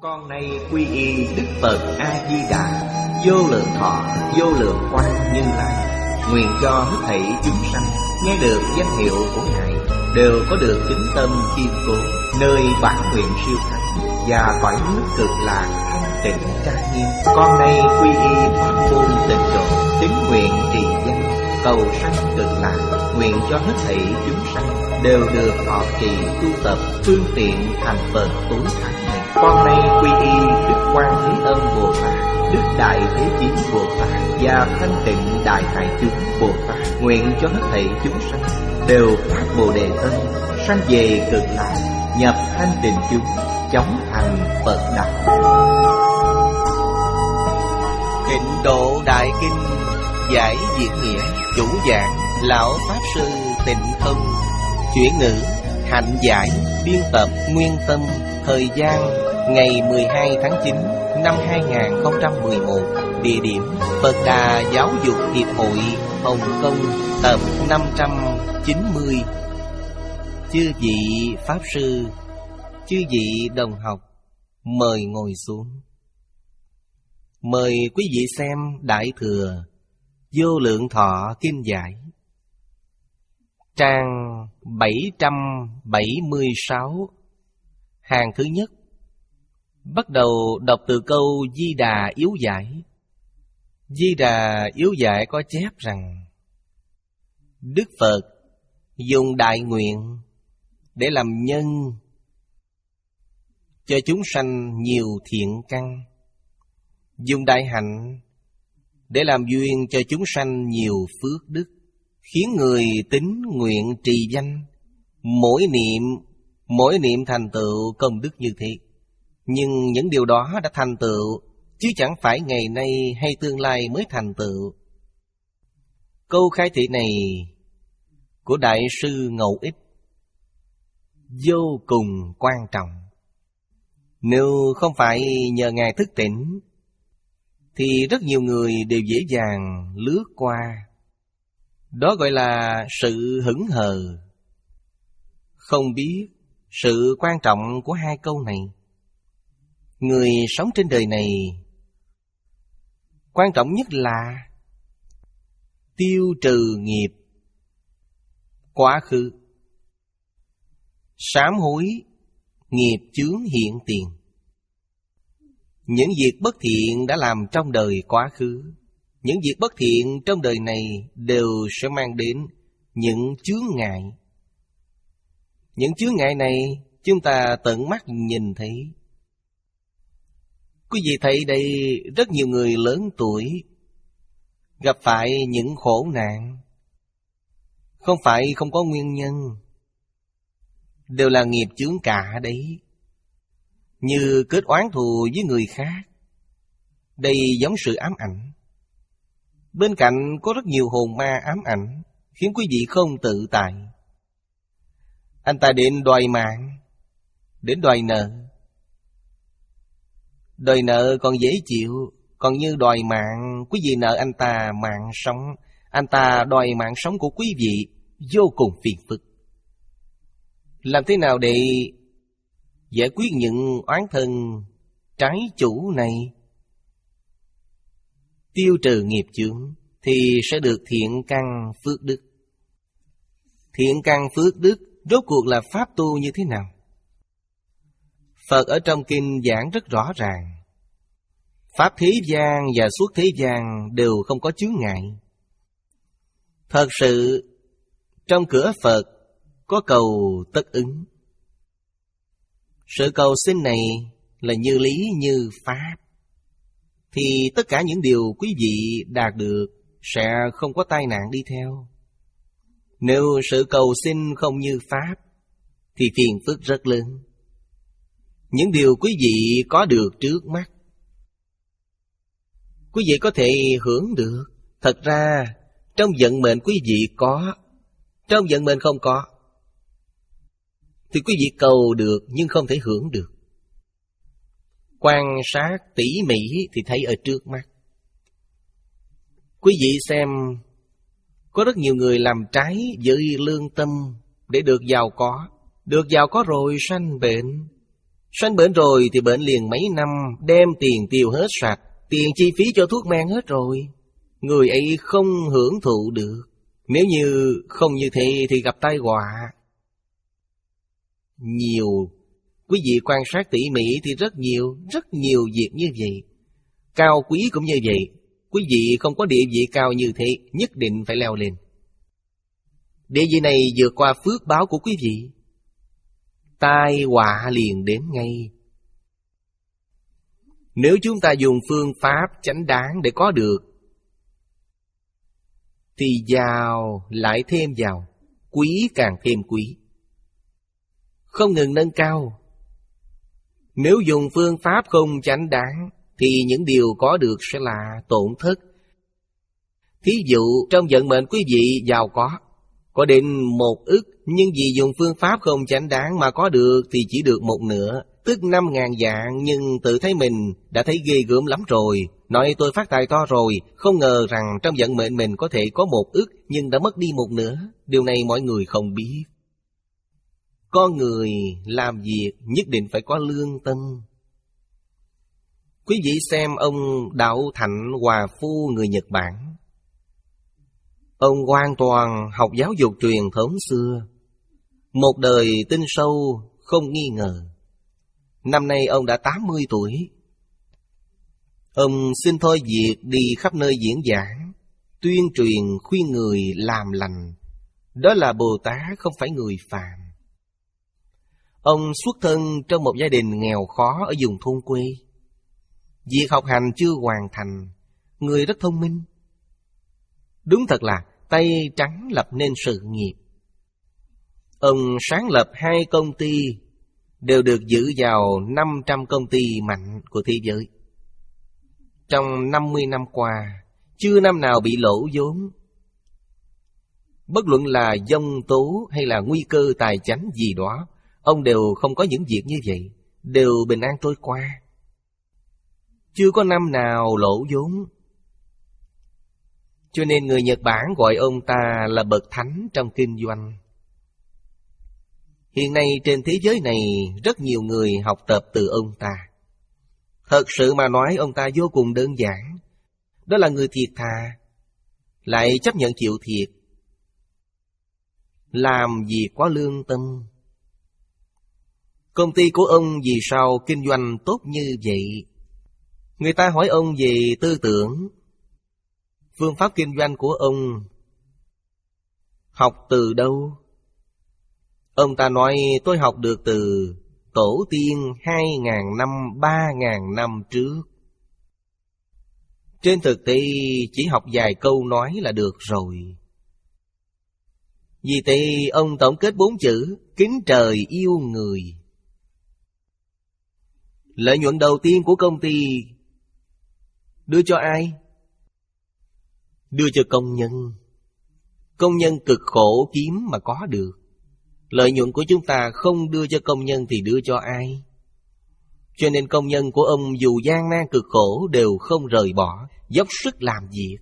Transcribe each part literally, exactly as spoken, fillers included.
Con nay quy y Đức Phật A Di Đà, vô lượng thọ, vô lượng quang Như Lai. Nguyện cho hết thảy chúng sanh nghe được danh hiệu của Ngài đều có được tín tâm kiên cố, nơi bản nguyện siêu thắng và cõi nước cực lạc thanh tịnh trang nghiêm. Con nay quy y pháp môn tịnh độ, tín nguyện trì danh, cầu sanh cực lạc. Nguyện cho hết thảy chúng sanh đều được thọ trì tu tập phương tiện thành Phật tối thắng này. Con nay quy y Đức Quan Thế Âm Bồ Tát, Đức Đại Thế Chí Bồ Tát và Thanh Tịnh Đại Hải Chúng Bồ Tát. Nguyện cho hết thảy chúng sanh đều phát Bồ Đề tâm, sanh về cực lạc, nhập thanh tịnh chúng, chóng thành Phật đạo. Tịnh Độ Đại Kinh giải diễn nghĩa, chủ giảng Lão Pháp Sư Tịnh Không, chuyển ngữ Hạnh Giải, biên tập Nguyên Tâm. Thời gian ngày mười hai tháng chín năm hai nghìn không trăm mười một. Địa điểm Phật Đà Giáo dục Hiệp hội Hồng Kông, tập năm trăm chín mươi. Chư vị Pháp Sư, chư vị đồng học, mời ngồi xuống. Mời quý vị xem Đại Thừa Vô Lượng Thọ Kinh Giải, trang bảy trăm bảy mươi sáu, hàng thứ nhất. Bắt đầu đọc từ câu Di Đà Yếu Giải. Di Đà Yếu Giải có chép rằng Đức Phật dùng đại nguyện để làm nhân cho chúng sanh nhiều thiện căn, dùng đại hạnh để làm duyên cho chúng sanh nhiều phước đức, khiến người tín nguyện trì danh, mỗi niệm mỗi niệm thành tựu công đức như thế. Nhưng những điều đó đã thành tựu, chứ chẳng phải ngày nay hay tương lai mới thành tựu. Câu khai thị này của Đại sư Ngẫu Ích vô cùng quan trọng. Nếu không phải nhờ Ngài thức tỉnh thì rất nhiều người đều dễ dàng lướt qua. Đó gọi là sự hững hờ, không biết sự quan trọng của hai câu này. Người sống trên đời này, quan trọng nhất là tiêu trừ nghiệp quá khứ, sám hối nghiệp chướng hiện tiền. Những việc bất thiện đã làm trong đời quá khứ, những việc bất thiện trong đời này đều sẽ mang đến những chướng ngại. Những chướng ngại này chúng ta tận mắt nhìn thấy. Quý vị thấy đây, rất nhiều người lớn tuổi gặp phải những khổ nạn, không phải không có nguyên nhân, đều là nghiệp chướng cả đấy. Như kết oán thù với người khác, đây giống sự ám ảnh. Bên cạnh có rất nhiều hồn ma ám ảnh, khiến quý vị không tự tại. Anh ta đến đòi mạng, đến đòi nợ. Đòi nợ còn dễ chịu, còn như đòi mạng, quý vị nợ anh ta mạng sống, anh ta đòi mạng sống của quý vị, vô cùng phiền phức. Làm thế nào để giải quyết những oán thân trái chủ này? Tiêu trừ nghiệp chướng thì sẽ được thiện căn phước đức. Thiện căn phước đức rốt cuộc là pháp tu như thế nào? Phật ở trong kinh giảng rất rõ ràng. Pháp thế gian và suốt thế gian đều không có chướng ngại. Thật sự trong cửa Phật có cầu tất ứng. Sự cầu xin này là như lý như pháp, thì tất cả những điều quý vị đạt được sẽ không có tai nạn đi theo. Nếu sự cầu xin không như pháp thì phiền phức rất lớn. Những điều quý vị có được trước mắt, quý vị có thể hưởng được. Thật ra trong vận mệnh quý vị có, trong vận mệnh không có, thì quý vị cầu được nhưng không thể hưởng được. Quan sát tỉ mỉ thì thấy ở trước mắt. Quý vị xem, có rất nhiều người làm trái với lương tâm để được giàu có. Được giàu có rồi sanh bệnh, Sanh bệnh rồi thì bệnh liền mấy năm, đem tiền tiêu hết sạch, tiền chi phí cho thuốc men hết rồi. Người ấy không hưởng thụ được. Nếu như không như thế thì gặp tai họa. Nhiều, quý vị quan sát tỉ mỉ thì rất nhiều, rất nhiều việc như vậy. Cao quý cũng như vậy. Quý vị không có địa vị cao như thế, nhất định phải leo lên. Địa vị này vượt qua phước báo của quý vị, tai họa liền đến ngay. Nếu chúng ta dùng phương pháp chánh đáng để có được, thì giàu lại thêm giàu, quý càng thêm quý, không ngừng nâng cao. Nếu dùng phương pháp không chánh đáng, thì những điều có được sẽ là tổn thất. Thí dụ trong vận mệnh quý vị giàu có, có đến một ức, nhưng vì dùng phương pháp không chánh đáng mà có được thì chỉ được một nửa, tức năm ngàn vạn, nhưng tự thấy mình đã thấy ghê gớm lắm rồi. Nói tôi phát tài to rồi, không ngờ rằng trong vận mệnh mình có thể có một ức, nhưng đã mất đi một nửa. Điều này mọi người không biết. Con người làm việc nhất định phải có lương tâm. Quý vị xem ông Đạo Thạnh Hòa Phu người Nhật Bản. Ông hoàn toàn học giáo dục truyền thống xưa, một đời tinh sâu không nghi ngờ. Năm nay ông đã tám mươi tuổi. Ông xin thôi việc đi khắp nơi diễn giảng, tuyên truyền khuyên người làm lành. Đó là Bồ Tát, không phải người phàm. Ông xuất thân trong một gia đình nghèo khó ở vùng thôn quê. Việc học hành chưa hoàn thành, người rất thông minh. Đúng thật là tay trắng lập nên sự nghiệp. Ông sáng lập hai công ty, đều được giữ vào năm trăm công ty mạnh của thế giới. Trong năm mươi năm qua, chưa năm nào bị lỗ vốn. Bất luận là dông tố hay là nguy cơ tài chánh gì đó, ông đều không có những việc như vậy, đều bình an trôi qua. Chưa có năm nào lỗ vốn. Cho nên người Nhật Bản gọi ông ta là bậc thánh trong kinh doanh. Hiện nay trên thế giới này rất nhiều người học tập từ ông ta. Thật sự mà nói, ông ta vô cùng đơn giản. Đó là người thiệt thà, lại chấp nhận chịu thiệt, làm việc có lương tâm. Công ty của ông vì sao kinh doanh tốt như vậy? Người ta hỏi ông về tư tưởng. Phương pháp kinh doanh của ông học từ đâu? Ông ta nói tôi học được từ tổ tiên hai ngàn năm, ba ngàn năm trước. Trên thực tế chỉ học vài câu nói là được rồi. Vì thế ông tổng kết bốn chữ kính trời yêu người. Lợi nhuận đầu tiên của công ty đưa cho ai? Đưa cho công nhân. Công nhân cực khổ kiếm mà có được. Lợi nhuận của chúng ta không đưa cho công nhân thì đưa cho ai? Cho nên công nhân của ông dù gian nan cực khổ đều không rời bỏ, dốc sức làm việc.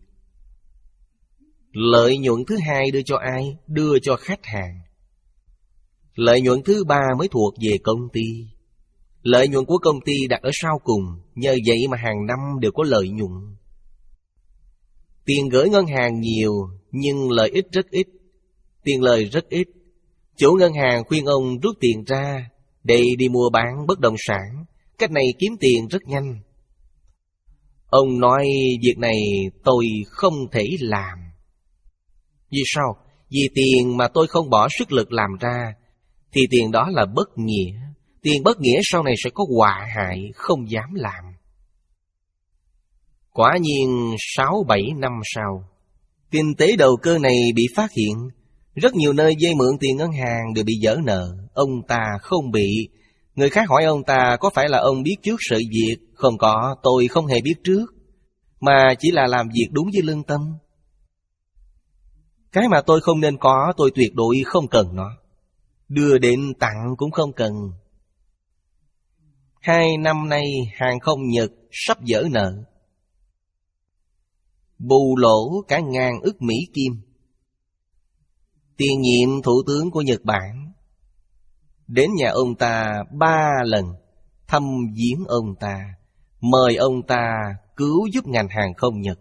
Lợi nhuận thứ hai đưa cho ai? Đưa cho khách hàng. Lợi nhuận thứ ba mới thuộc về công ty. Lợi nhuận của công ty đặt ở sau cùng, nhờ vậy mà hàng năm đều có lợi nhuận. Tiền gửi ngân hàng nhiều, nhưng lợi ích rất ít. Tiền lời rất ít. Chủ ngân hàng khuyên ông rút tiền ra để đi mua bán bất động sản. Cách này kiếm tiền rất nhanh. Ông nói việc này tôi không thể làm. Vì sao? Vì tiền mà tôi không bỏ sức lực làm ra thì tiền đó là bất nghĩa. Tiền bất nghĩa sau này sẽ có họa hại, không dám làm. Quả nhiên sáu bảy năm sau, kinh tế đầu cơ này bị phát hiện. Rất nhiều nơi vay mượn tiền ngân hàng đều bị vỡ nợ. Ông ta không bị. Người khác hỏi ông ta có phải là ông biết trước sự việc? Không có, tôi không hề biết trước, mà chỉ là làm việc đúng với lương tâm. Cái mà tôi không nên có, tôi tuyệt đối không cần nó. Đưa đến tặng cũng không cần. Hai năm nay hàng không Nhật sắp vỡ nợ, bù lỗ cả ngàn ức Mỹ Kim. Tiền nhiệm thủ tướng của Nhật Bản đến nhà ông ta ba lần, thăm viếng ông ta, mời ông ta cứu giúp ngành hàng không Nhật.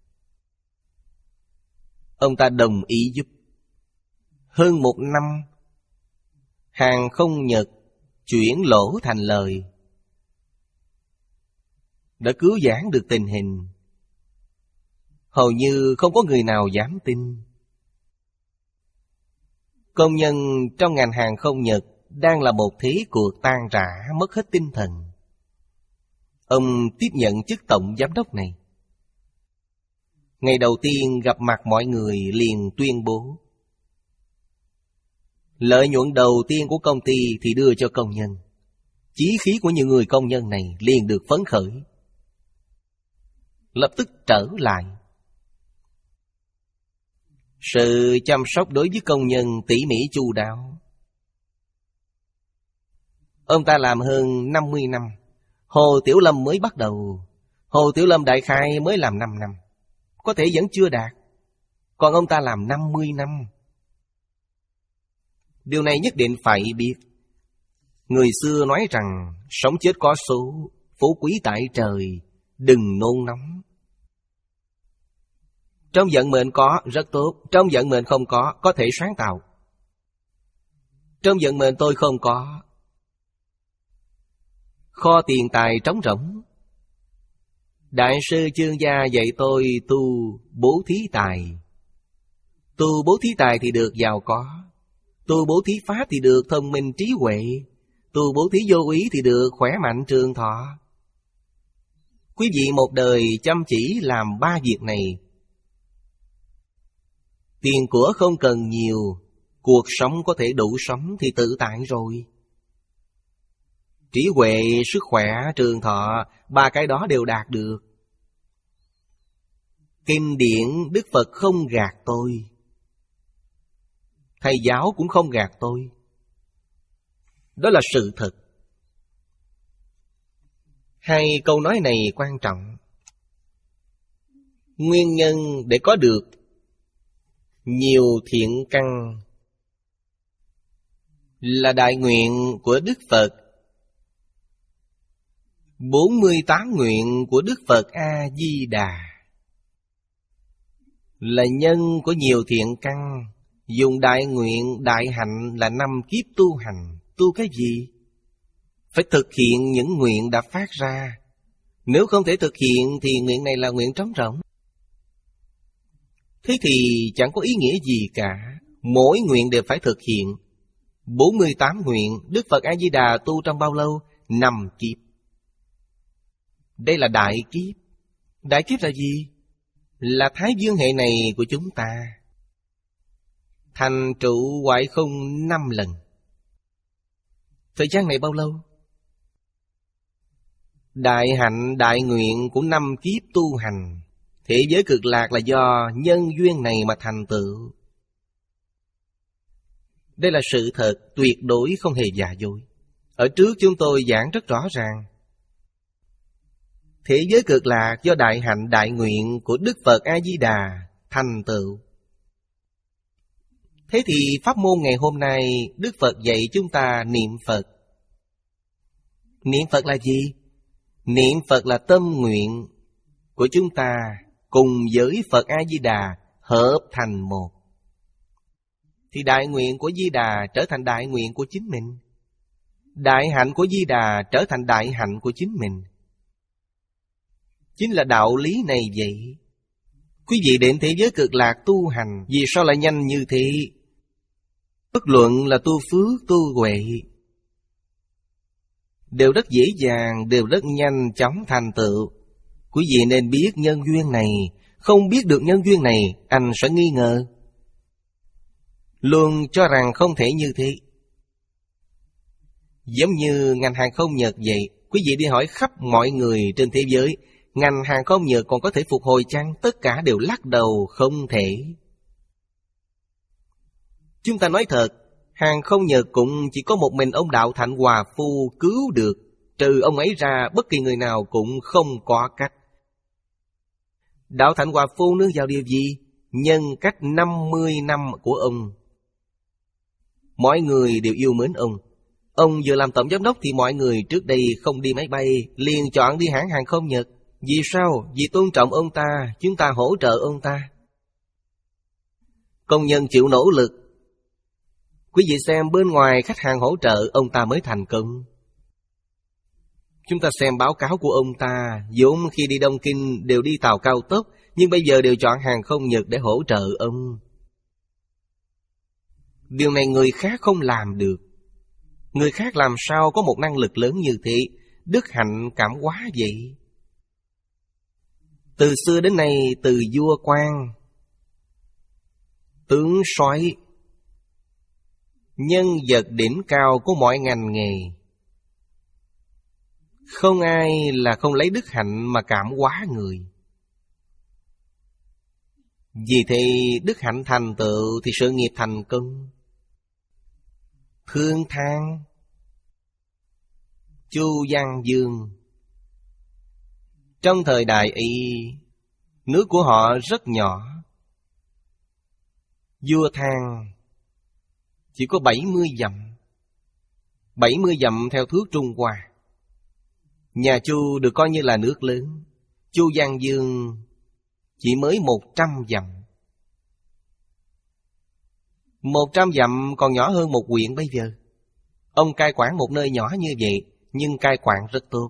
Ông ta đồng ý giúp. Hơn một năm, hàng không Nhật chuyển lỗ thành lời, đã cứu vãn được tình hình. Hầu như không có người nào dám tin. Công nhân trong ngành hàng không Nhật đang là một thế cuộc tan rã, mất hết tinh thần. Ông tiếp nhận chức tổng giám đốc này. Ngày đầu tiên gặp mặt mọi người liền tuyên bố lợi nhuận đầu tiên của công ty thì đưa cho công nhân. Chí khí của những người công nhân này liền được phấn khởi, lập tức trở lại. Sự chăm sóc đối với công nhân tỉ mỉ chu đáo. Ông ta làm hơn năm mươi năm. Hồ Tiểu Lâm mới bắt đầu. Hồ Tiểu Lâm đại khai mới làm năm năm, có thể vẫn chưa đạt. Còn ông ta làm năm mươi năm. Điều này nhất định phải biết. Người xưa nói rằng sống chết có số, phú quý tại trời, đừng nôn nóng. Trong vận mệnh có rất tốt, trong vận mệnh không có, có thể sáng tạo. Trong vận mệnh tôi không có, kho tiền tài trống rỗng. Đại sư Chương Gia dạy tôi tu bố thí tài. Tu bố thí tài thì được giàu có, tu bố thí pháp thì được thông minh trí huệ, tu bố thí vô ý thì được khỏe mạnh trường thọ. Quý vị một đời chăm chỉ làm ba việc này, tiền của không cần nhiều, cuộc sống có thể đủ sống thì tự tại rồi. Trí huệ, sức khỏe, trường thọ, ba cái đó đều đạt được. Kinh điển Đức Phật không gạt tôi, thầy giáo cũng không gạt tôi. Đó là sự thật. Hai câu nói này quan trọng. Nguyên nhân để có được nhiều thiện căn là đại nguyện của Đức Phật. Bốn mươi tám nguyện của Đức Phật A-di-đà là nhân của nhiều thiện căn. Dùng đại nguyện, đại hạnh là năm kiếp tu hành. Tu cái gì? Phải thực hiện những nguyện đã phát ra. Nếu không thể thực hiện thì nguyện này là nguyện trống rỗng. Thế thì chẳng có ý nghĩa gì cả. Mỗi nguyện đều phải thực hiện. Bốn mươi tám nguyện Đức Phật A-di-đà tu trong bao lâu? Năm kiếp. Đây là đại kiếp. Đại kiếp là gì? Là Thái Dương hệ này của chúng ta. Thành trụ hoại không năm lần. Thời gian này bao lâu? Đại hạnh đại nguyện của năm kiếp tu hành. Thế giới cực lạc là do nhân duyên này mà thành tựu. Đây là sự thật tuyệt đối không hề giả dối. Ở trước chúng tôi giảng rất rõ ràng. Thế giới cực lạc do đại hạnh đại nguyện của Đức Phật A-di-đà thành tựu. Thế thì pháp môn ngày hôm nay Đức Phật dạy chúng ta niệm Phật. Niệm Phật là gì? Niệm Phật là tâm nguyện của chúng ta cùng với Phật A-di-đà hợp thành một. Thì đại nguyện của Di Đà trở thành đại nguyện của chính mình. Đại hạnh của Di Đà trở thành đại hạnh của chính mình. Chính là đạo lý này vậy. Quý vị đến thế giới cực lạc tu hành, vì sao lại nhanh như thế? Bất luận là tu phước, tu huệ, đều rất dễ dàng, đều rất nhanh chóng thành tựu. Quý vị nên biết nhân duyên này. Không biết được nhân duyên này, anh sẽ nghi ngờ, luôn cho rằng không thể như thế. Giống như ngành hàng không Nhật vậy. Quý vị đi hỏi khắp mọi người trên thế giới, ngành hàng không Nhật còn có thể phục hồi chăng? Tất cả đều lắc đầu không thể. Chúng ta nói thật, hàng không Nhật cũng chỉ có một mình ông Đạo Thạnh Hòa Phu cứu được. Trừ ông ấy ra, bất kỳ người nào cũng không có cách. Đạo Thạnh Hòa Phu nương vào điều gì? Nhân cách năm mươi năm của ông. Mọi người đều yêu mến ông. Ông vừa làm tổng giám đốc thì mọi người trước đây không đi máy bay, liền chọn đi hãng hàng không Nhật. Vì sao? Vì tôn trọng ông ta, chúng ta hỗ trợ ông ta. Công nhân chịu nỗ lực. Quý vị xem bên ngoài khách hàng hỗ trợ, ông ta mới thành công. Chúng ta xem báo cáo của ông ta, vốn khi đi Đông Kinh đều đi tàu cao tốc, nhưng bây giờ đều chọn hàng không Nhật để hỗ trợ ông. Điều này người khác không làm được. Người khác làm sao có một năng lực lớn như thế? Đức hạnh cảm hóa vậy. Từ xưa đến nay, từ vua quan, tướng soái, nhân vật đỉnh cao của mọi ngành nghề, không ai là không lấy đức hạnh mà cảm hóa người. Vì thế đức hạnh thành tựu thì sự nghiệp thành công. Thương Thang, Chu Văn Dương, trong thời đại ấy, nước của họ rất nhỏ. Vua Thang chỉ có bảy mươi dặm. bảy mươi dặm theo thước Trung Hoa. Nhà Chu được coi như là nước lớn. Chu Văn Dương chỉ mới một trăm dặm. Một trăm dặm còn nhỏ hơn một huyện bây giờ. Ông cai quản một nơi nhỏ như vậy, nhưng cai quản rất tốt.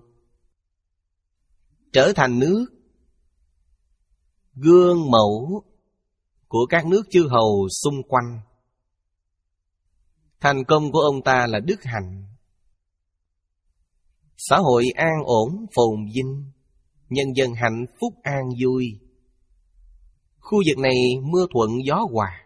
Trở thành nước gương mẫu của các nước chư hầu xung quanh. Thành công của ông ta là đức hạnh. Xã hội an ổn, phồn vinh, nhân dân hạnh phúc an vui. Khu vực này mưa thuận gió hòa.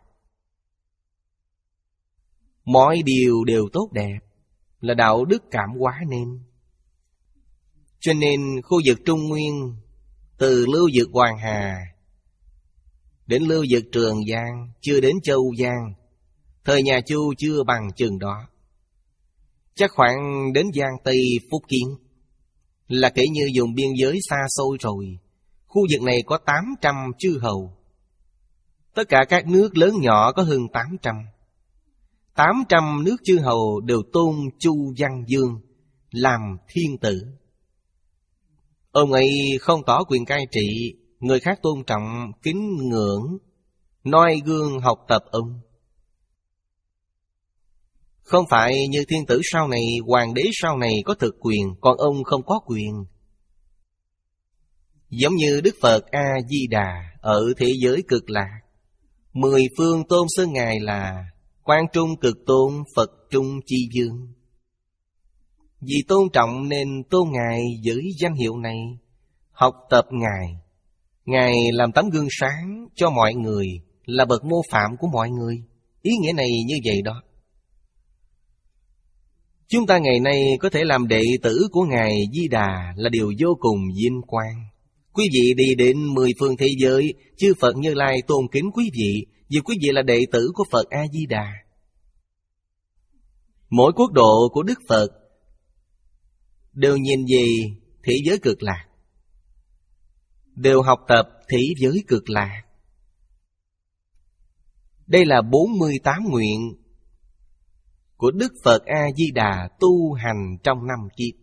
Mọi điều đều tốt đẹp, là đạo đức cảm hóa nên. Cho nên khu vực Trung Nguyên, từ lưu vực Hoàng Hà đến lưu vực Trường Giang, chưa đến Châu Giang, thời nhà Chu chưa bằng chừng đó. Chắc khoảng đến Giang Tây Phúc Kiến, là kể như vùng biên giới xa xôi rồi. Khu vực này có tám trăm chư hầu. Tất cả các nước lớn nhỏ có hơn tám trăm. Tám trăm nước chư hầu đều tôn Chu Văn Dương làm thiên tử. Ông ấy không tỏ quyền cai trị, người khác tôn trọng, kính ngưỡng, noi gương học tập ông. Không phải như thiên tử sau này, hoàng đế sau này có thực quyền, còn ông không có quyền. Giống như Đức Phật A-di-đà ở thế giới cực lạc, mười phương tôn xưng Ngài là Quan Trung Cực Tôn Phật Trung Chi Dương. Vì tôn trọng nên tôn Ngài với danh hiệu này, học tập Ngài. Ngài làm tấm gương sáng cho mọi người, là bậc mô phạm của mọi người. Ý nghĩa này như vậy đó. Chúng ta ngày nay có thể làm đệ tử của Ngài Di Đà là điều vô cùng vinh quang. Quý vị đi đến mười phương thế giới, chư Phật Như Lai tôn kính quý vị, vì quý vị là đệ tử của Phật A-di-đà. Mỗi quốc độ của Đức Phật đều nhìn về thế giới cực lạc, đều học tập thế giới cực lạc. Đây là bốn mươi tám nguyện của Đức Phật A-di-đà tu hành trong năm kiếp.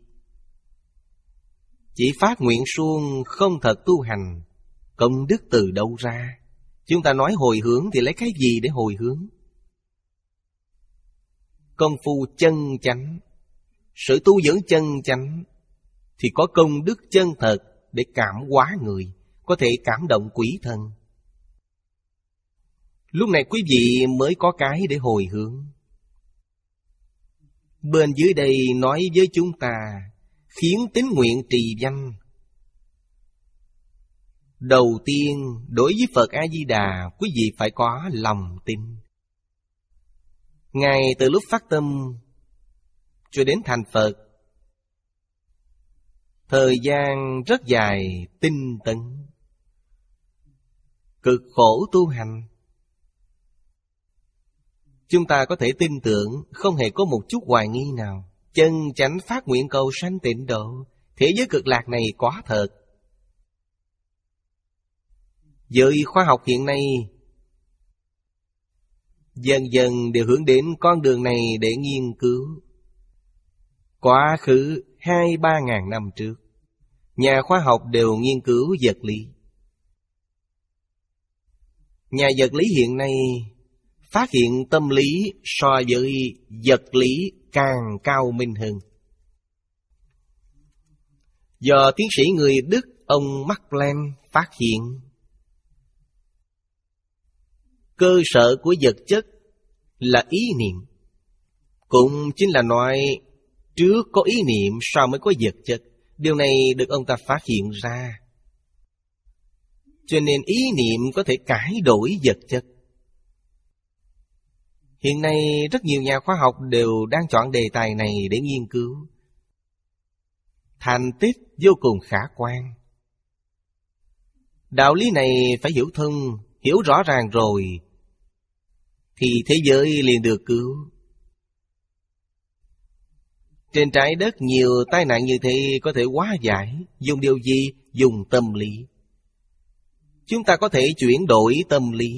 Chỉ phát nguyện suông không thật tu hành, công đức từ đâu ra? Chúng ta nói hồi hướng thì lấy cái gì để hồi hướng? Công phu chân chánh, sự tu dưỡng chân chánh thì có công đức chân thật để cảm hóa người, có thể cảm động quỷ thần. Lúc này quý vị mới có cái để hồi hướng. Bên dưới đây nói với chúng ta khiến tín nguyện trì danh. Đầu tiên, đối với Phật A-di-đà, quý vị phải có lòng tin. Ngài từ lúc phát tâm cho đến thành Phật, thời gian rất dài, tinh tấn, cực khổ tu hành. Chúng ta có thể tin tưởng, không hề có một chút hoài nghi nào. Chân chánh phát nguyện cầu sanh tịnh độ, thế giới cực lạc này có thật. Với khoa học hiện nay, dần dần đều hướng đến con đường này để nghiên cứu. Quá khứ hai ba ngàn năm trước, nhà khoa học đều nghiên cứu vật lý. Nhà vật lý hiện nay phát hiện tâm lý so với vật lý càng cao minh hơn. Do tiến sĩ người Đức ông Max Planck phát hiện, cơ sở của vật chất là ý niệm. Cũng chính là nói trước có ý niệm sau mới có vật chất. Điều này được ông ta phát hiện ra. Cho nên ý niệm có thể cải đổi vật chất. Hiện nay rất nhiều nhà khoa học đều đang chọn đề tài này để nghiên cứu. Thành tích vô cùng khả quan. Đạo lý này phải hiểu thông, hiểu rõ ràng rồi thì thế giới liền được cứu. Trên trái đất nhiều tai nạn như thế có thể hóa giải. Dùng điều gì? Dùng tâm lý. Chúng ta có thể chuyển đổi tâm lý.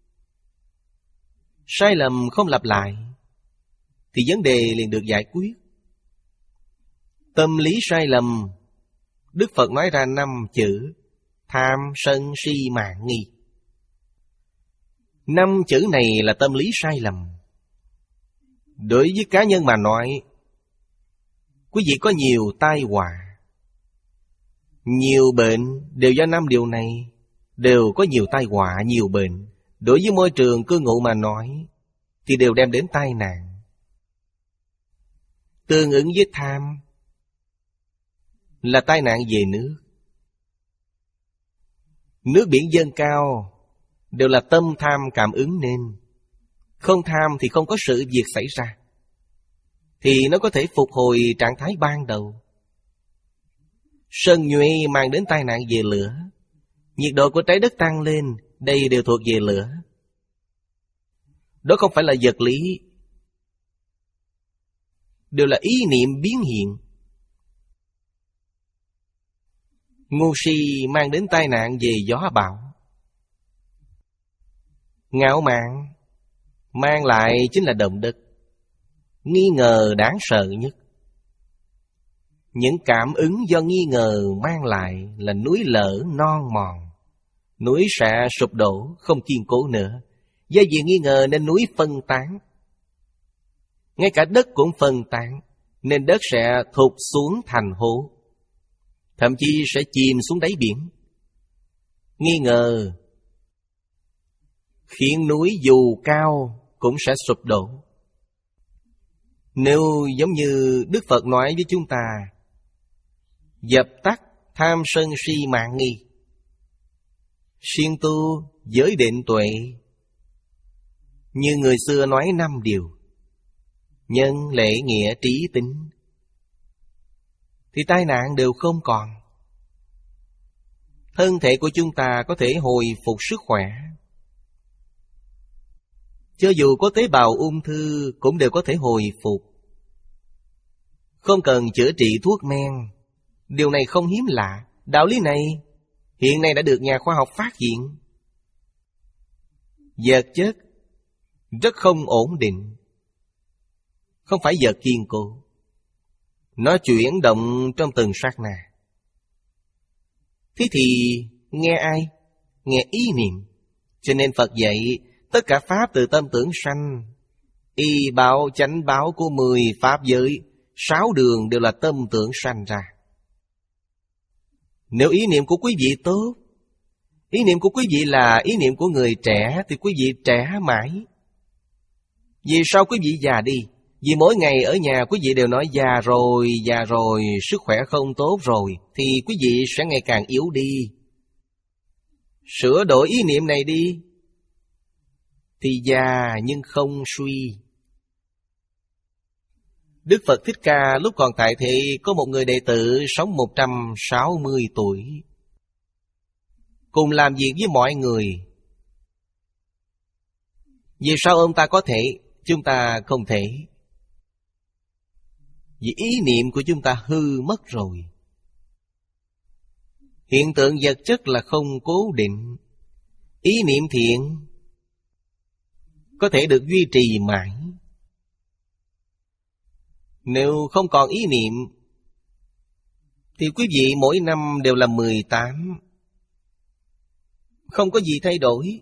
Sai lầm không lặp lại thì vấn đề liền được giải quyết. Tâm lý sai lầm, Đức Phật nói ra năm chữ: tham, sân, si, mạn, nghi. Năm chữ này là tâm lý sai lầm. Đối với cá nhân mà nói, quý vị có nhiều tai họa, nhiều bệnh đều do năm điều này. Đều có nhiều tai họa, nhiều bệnh. Đối với môi trường cư ngụ mà nói thì đều đem đến tai nạn. Tương ứng với tham là tai nạn về nước. Nước biển dâng cao đều là tâm tham cảm ứng nên. Không tham thì không có sự việc xảy ra, thì nó có thể phục hồi trạng thái ban đầu. Sân nhuệ mang đến tai nạn về lửa. Nhiệt độ của trái đất tăng lên, đây đều thuộc về lửa. Đó không phải là vật lý, đều là ý niệm biến hiện. Ngu si mang đến tai nạn về gió bão. Ngạo mạn mang lại chính là động đất. Nghi ngờ đáng sợ nhất. Những cảm ứng do nghi ngờ mang lại là núi lở non mòn. Núi sẽ sụp đổ, không kiên cố nữa. Do vì nghi ngờ nên núi phân tán. Ngay cả đất cũng phân tán, nên đất sẽ thụt xuống thành hố, thậm chí sẽ chìm xuống đáy biển. Nghi ngờ khiến núi dù cao cũng sẽ sụp đổ. Nếu giống như Đức Phật nói với chúng ta, dập tắt tham sân si mạn nghi, siêng tu giới định tuệ, như người xưa nói năm điều: nhân, lễ, nghĩa, trí, tính, thì tai nạn đều không còn. Thân thể của chúng ta có thể hồi phục sức khỏe. Cho dù có tế bào ung thư cũng đều có thể hồi phục. Không cần chữa trị thuốc men. Điều này không hiếm lạ. Đạo lý này hiện nay đã được nhà khoa học phát hiện. Vật chất rất không ổn định, không phải vật kiên cố. Nó chuyển động trong từng sát na. Thế thì nghe ai? Nghe ý niệm. Cho nên Phật dạy tất cả pháp từ tâm tưởng sanh. Y báo chánh báo của mười pháp giới, sáu đường đều là tâm tưởng sanh ra. Nếu ý niệm của quý vị tốt, ý niệm của quý vị là ý niệm của người trẻ, thì quý vị trẻ mãi. Vì sao quý vị già đi? Vì mỗi ngày ở nhà quý vị đều nói già rồi, già rồi, sức khỏe không tốt rồi, thì quý vị sẽ ngày càng yếu đi. Sửa đổi ý niệm này đi, thì già nhưng không suy. Đức Phật Thích Ca lúc còn tại thế có một người đệ tử sống một trăm sáu mươi tuổi, cùng làm việc với mọi người. Vì sao ông ta có thể, chúng ta không thể? Vì ý niệm của chúng ta hư mất rồi. Hiện tượng vật chất là không cố định. Ý niệm thiện có thể được duy trì mãi. Nếu không còn ý niệm thì quý vị mỗi năm đều là mười tám. Không có gì thay đổi.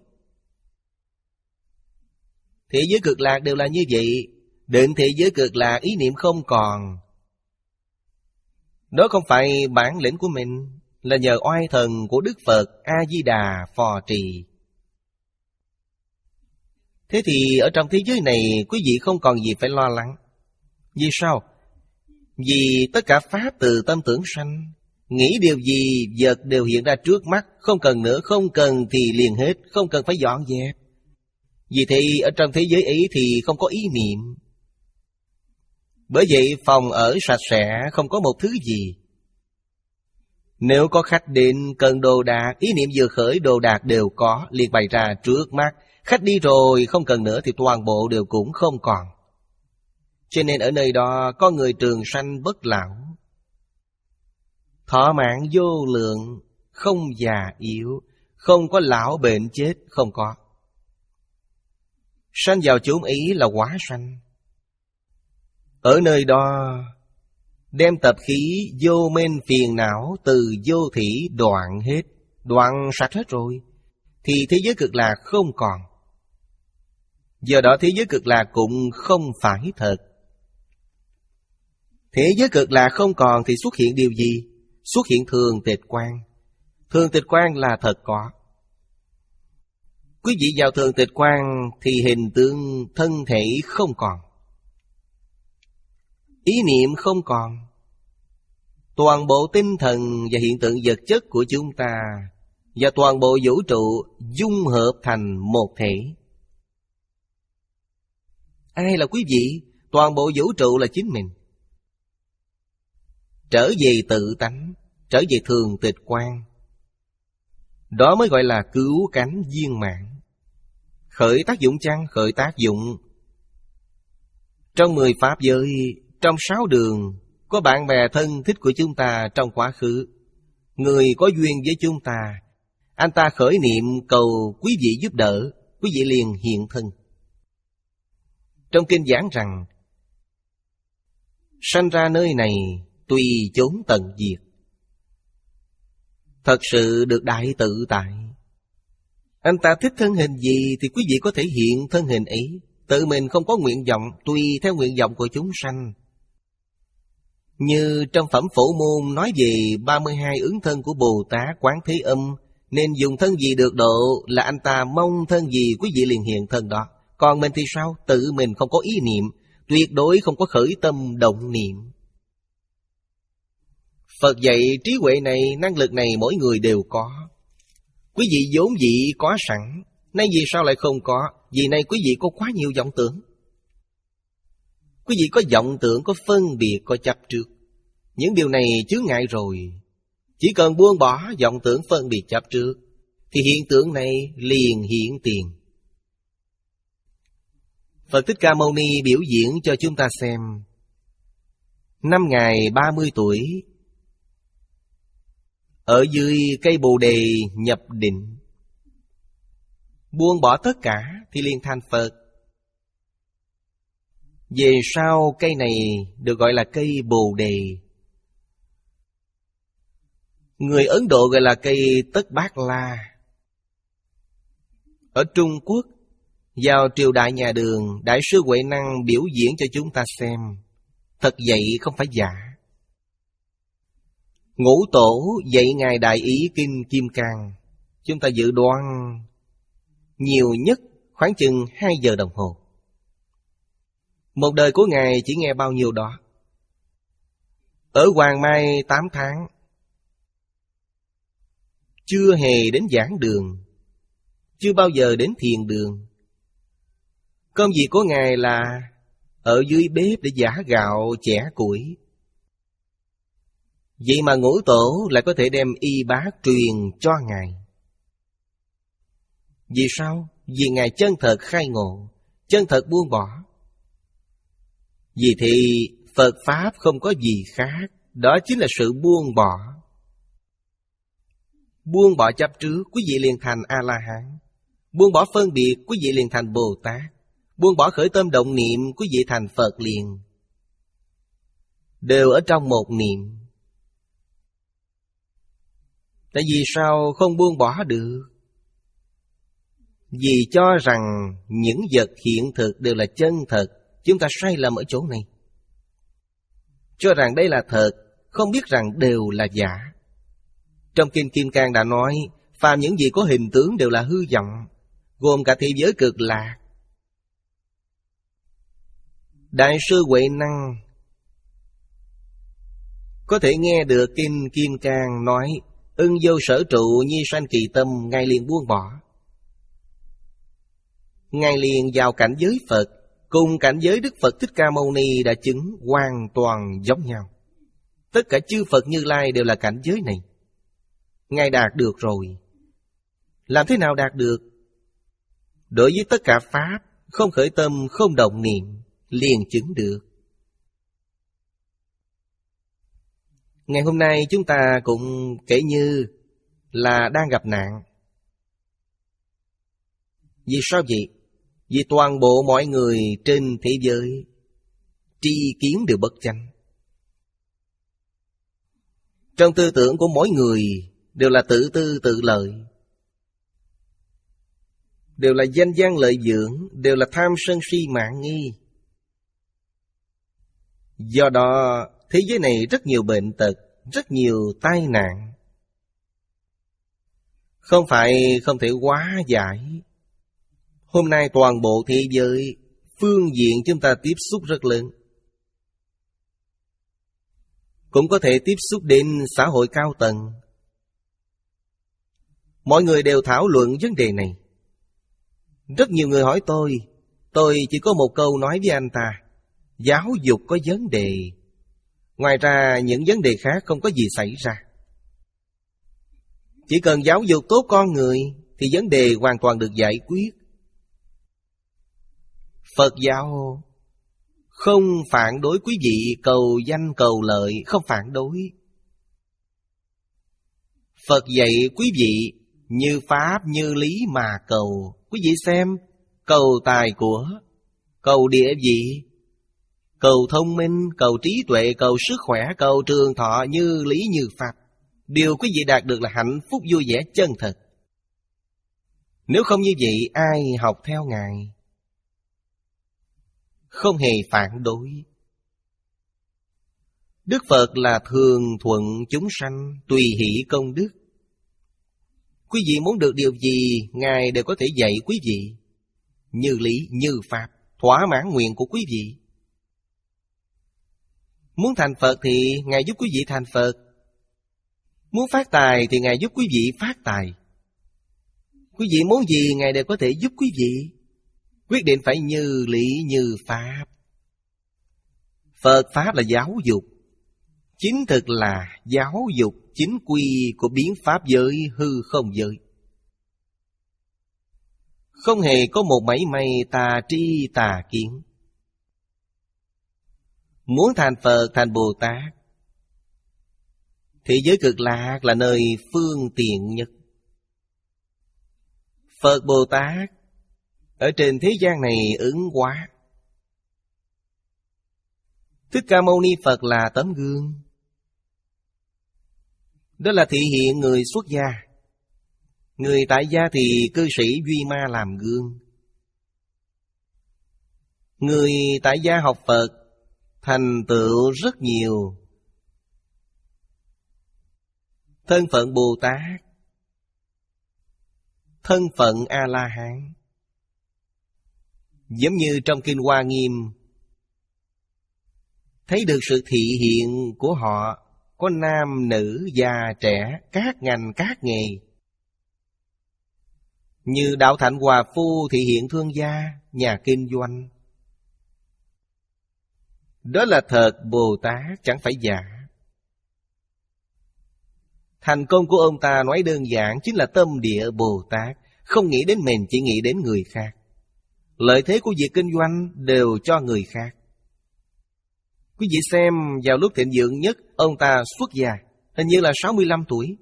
Thế giới cực lạc đều là như vậy. Đến thế giới cực lạc ý niệm không còn. Đó không phải bản lĩnh của mình, là nhờ oai thần của Đức Phật A-di-đà phò trì. Thế thì ở trong thế giới này quý vị không còn gì phải lo lắng. Vì sao? Vì tất cả pháp từ tâm tưởng sanh. Nghĩ điều gì vật đều hiện ra trước mắt. Không cần nữa, không cần thì liền hết. Không cần phải dọn dẹp. Vì thế ở trong thế giới ấy thì không có ý niệm. Bởi vậy phòng ở sạch sẽ, không có một thứ gì. Nếu có khách đến cần đồ đạc, ý niệm vừa khởi đồ đạc đều có, liền bày ra trước mắt. Khách đi rồi không cần nữa thì toàn bộ đều cũng không còn. Cho nên ở nơi đó có người trường sanh bất lão, thọ mạng vô lượng, không già yếu, không có lão bệnh chết, không có. Sanh vào chốn ấy là hóa sanh. Ở nơi đó đem tập khí vô minh phiền não từ vô thỉ đoạn hết, đoạn sạch hết rồi, thì thế giới cực lạc không còn. Do đó thế giới cực lạc cũng không phải thật. Thế giới cực lạc không còn thì xuất hiện điều gì? Xuất hiện thường tịch quang. Thường tịch quang là thật có. Quý vị vào thường tịch quang thì hình tướng thân thể không còn, ý niệm không còn. Toàn bộ tinh thần và hiện tượng vật chất của chúng ta và toàn bộ vũ trụ dung hợp thành một thể. Ai là quý vị? Toàn bộ vũ trụ là chính mình. Trở về tự tánh, trở về thường tịch quang. Đó mới gọi là cứu cánh viên mãn. Khởi tác dụng chăng? Khởi tác dụng. Trong mười pháp giới, trong sáu đường, có bạn bè thân thích của chúng ta trong quá khứ, người có duyên với chúng ta, anh ta khởi niệm cầu quý vị giúp đỡ, quý vị liền hiện thân. Trong kinh giảng rằng sanh ra nơi này tùy chốn tận diệt. Thật sự được đại tự tại. Anh ta thích thân hình gì thì quý vị có thể hiện thân hình ấy. Tự mình không có nguyện vọng, tùy theo nguyện vọng của chúng sanh. Như trong phẩm Phổ Môn nói về ba mươi hai ứng thân của Bồ Tát Quán Thế Âm, nên dùng thân gì được độ là anh ta mong thân gì quý vị liền hiện thân đó. Còn mình thì sao? Tự mình không có ý niệm, tuyệt đối không có khởi tâm động niệm. Phật dạy trí huệ này, năng lực này mỗi người đều có. Quý vị vốn dĩ có sẵn, nay vì sao lại không có? Vì nay quý vị có quá nhiều vọng tưởng. Quý vị có vọng tưởng, có phân biệt, có chấp trước. Những điều này chướng ngại rồi. Chỉ cần buông bỏ vọng tưởng phân biệt chấp trước thì hiện tượng này liền hiện tiền. Phật Thích Ca Mâu Ni biểu diễn cho chúng ta xem. Năm Ngài ba mươi tuổi, ở dưới cây Bồ Đề nhập định, buông bỏ tất cả thì liền thành Phật. Về sau cây này được gọi là cây Bồ Đề. Người Ấn Độ gọi là cây Tất Bát La. Ở Trung Quốc, vào triều đại nhà Đường, Đại sư Huệ Năng biểu diễn cho chúng ta xem. Thật vậy không phải giả. Ngũ Tổ dạy Ngài Đại Ý Kinh Kim Cang. Chúng ta dự đoán nhiều nhất khoảng chừng hai giờ đồng hồ. Một đời của Ngài chỉ nghe bao nhiêu đó. Ở Hoàng Mai tám tháng, chưa hề đến giảng đường, chưa bao giờ đến thiền đường. Công việc của Ngài là ở dưới bếp để giã gạo chẻ củi. Vậy mà Ngũ Tổ lại có thể đem y bát truyền cho Ngài. Vì sao? Vì Ngài chân thật khai ngộ, chân thật buông bỏ. Vì thì Phật Pháp không có gì khác, đó chính là sự buông bỏ. Buông bỏ chấp trước, quý vị liền thành A-la-hán. Buông bỏ phân biệt, quý vị liền thành Bồ Tát. Buông bỏ khởi tâm động niệm, quý vị thành Phật liền. đều ở trong một niệm. Tại vì sao không buông bỏ được? Vì cho rằng những vật hiện thực đều là chân thật. Chúng ta sai lầm ở chỗ này. Cho rằng đây là thật, không biết rằng đều là giả. Trong Kinh Kim Cang đã nói, phàm những gì có hình tướng đều là hư vọng, gồm cả thế giới cực lạc. Đại sư Huệ Năng có thể nghe được Kinh Kim Cang nói, ưng vô sở trụ nhi sanh kỳ tâm, Ngài liền buông bỏ. Ngài liền vào cảnh giới Phật, cùng cảnh giới Đức Phật Thích Ca Mâu Ni đã chứng hoàn toàn giống nhau. Tất cả chư Phật Như Lai đều là cảnh giới này. Ngài đạt được rồi. Làm thế nào đạt được? Đối với tất cả Pháp, không khởi tâm, không động niệm, liền chứng được. Ngày hôm nay chúng ta cũng kể như là đang gặp nạn. Vì sao vậy? Vì toàn bộ mọi người trên thế giới tri kiến đều bất chánh. Trong tư tưởng của mỗi người đều là tự tư tự lợi, đều là danh văn lợi dưỡng, đều là tham sân si mạng nghi. Do đó thế giới này rất nhiều bệnh tật, rất nhiều tai nạn. Không phải không thể hóa giải. Hôm nay toàn bộ thế giới, phương diện chúng ta tiếp xúc rất lớn. Cũng có thể tiếp xúc đến xã hội cao tầng. Mọi người đều thảo luận vấn đề này. Rất nhiều người hỏi tôi, tôi chỉ có một câu nói với anh ta: giáo dục có vấn đề. Ngoài ra những vấn đề khác không có gì xảy ra. Chỉ cần giáo dục tốt con người thì vấn đề hoàn toàn được giải quyết. Phật giáo không phản đối quý vị cầu danh cầu lợi, không phản đối. Phật dạy quý vị như pháp như lý mà cầu. Quý vị xem, cầu tài của, cầu địa vị, cầu thông minh, cầu trí tuệ, cầu sức khỏe, cầu trường thọ, như lý như pháp. Điều quý vị đạt được là hạnh phúc vui vẻ chân thật. Nếu không như vậy, ai học theo Ngài? Không hề phản đối. Đức Phật là thường thuận chúng sanh, tùy hỷ công đức. Quý vị muốn được điều gì, Ngài đều có thể dạy quý vị. Như lý, như pháp, thỏa mãn nguyện của quý vị. Muốn thành Phật thì Ngài giúp quý vị thành Phật. Muốn phát tài thì Ngài giúp quý vị phát tài. Quý vị muốn gì Ngài đều có thể giúp quý vị. Quyết định phải như lý như pháp. Phật Pháp là giáo dục, chính thực là giáo dục chính quy của biến pháp giới, hư không giới. Không hề có một mảy may tà tri tà kiến. Muốn thành Phật thành Bồ Tát, thế giới cực lạc là nơi phương tiện nhất. Phật Bồ Tát ở trên thế gian này ứng hóa. Thích Ca Mâu Ni Phật là tấm gương. Đó là thị hiện người xuất gia. Người tại gia thì cư sĩ Duy Ma làm gương. Người tại gia học Phật thành tựu rất nhiều. Thân phận Bồ Tát, thân phận A-la-hán. Giống như trong Kinh Hoa Nghiêm, thấy được sự thị hiện của họ, có nam, nữ, già, trẻ, các ngành, các nghề. Như Đạo Thạnh Hòa Phu thị hiện thương gia, nhà kinh doanh. Đó là thật Bồ Tát, chẳng phải giả. Thành công của ông ta nói đơn giản chính là tâm địa Bồ Tát, không nghĩ đến mình, chỉ nghĩ đến người khác. Lợi thế của việc kinh doanh đều cho người khác. Quý vị xem, vào lúc thịnh vượng nhất, ông ta xuất gia, hình như là sáu mươi lăm tuổi.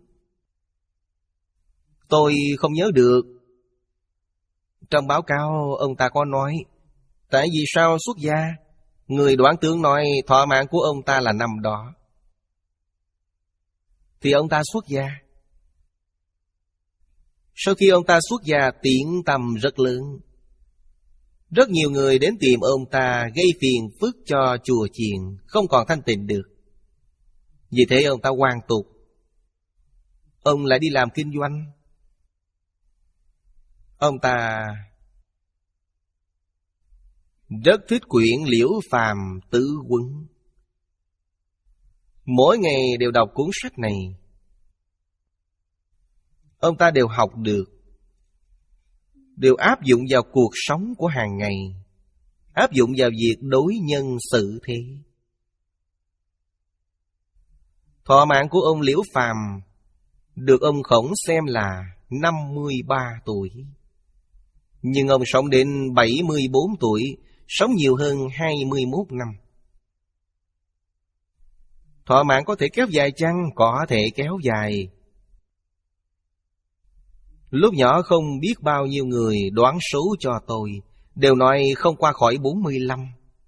Tôi không nhớ được. Trong báo cáo ông ta có nói, tại vì sao xuất gia? Người đoán tướng nói thọ mạng của ông ta là năm đó, thì ông ta xuất gia. Sau khi ông ta xuất gia, tiếng tăm rất lớn. Rất nhiều người đến tìm ông ta gây phiền phức cho chùa chiền, không còn thanh tịnh được. Vì thế ông ta hoàn tục. Ông lại đi làm kinh doanh. Ông ta rất thích quyển Liễu Phàm Tứ Quân. Mỗi ngày đều đọc cuốn sách này. Ông ta đều học được, đều áp dụng vào cuộc sống của hàng ngày, áp dụng vào việc đối nhân xử thế. Thọ mạng của ông Liễu Phàm được ông Khổng xem là năm mươi ba tuổi. Nhưng ông sống đến bảy mươi bốn tuổi, sống nhiều hơn hai mươi mốt năm. Thọ mạng có thể kéo dài chăng? Có thể kéo dài. Lúc nhỏ không biết bao nhiêu người đoán số cho tôi, đều nói không qua khỏi bốn mươi lăm.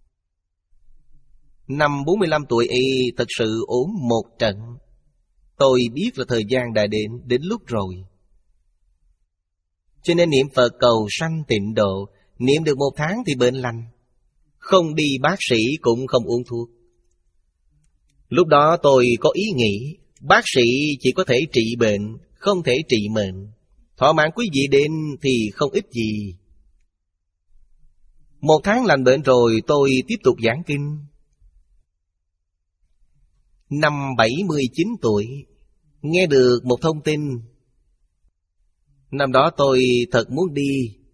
Năm bốn mươi lăm tuổi y thật sự ốm một trận. Tôi biết là thời gian đã đến, đến lúc rồi. Cho nên niệm Phật cầu sanh tịnh độ. Niệm được một tháng thì bệnh lành. Không đi bác sĩ cũng không uống thuốc. Lúc đó tôi có ý nghĩ, bác sĩ chỉ có thể trị bệnh, không thể trị mệnh. Thọ mạng quý vị đến thì không ít gì. Một tháng lành bệnh rồi, tôi tiếp tục giảng kinh. Năm bảy mươi chín tuổi, nghe được một thông tin. Năm đó tôi thật muốn đi,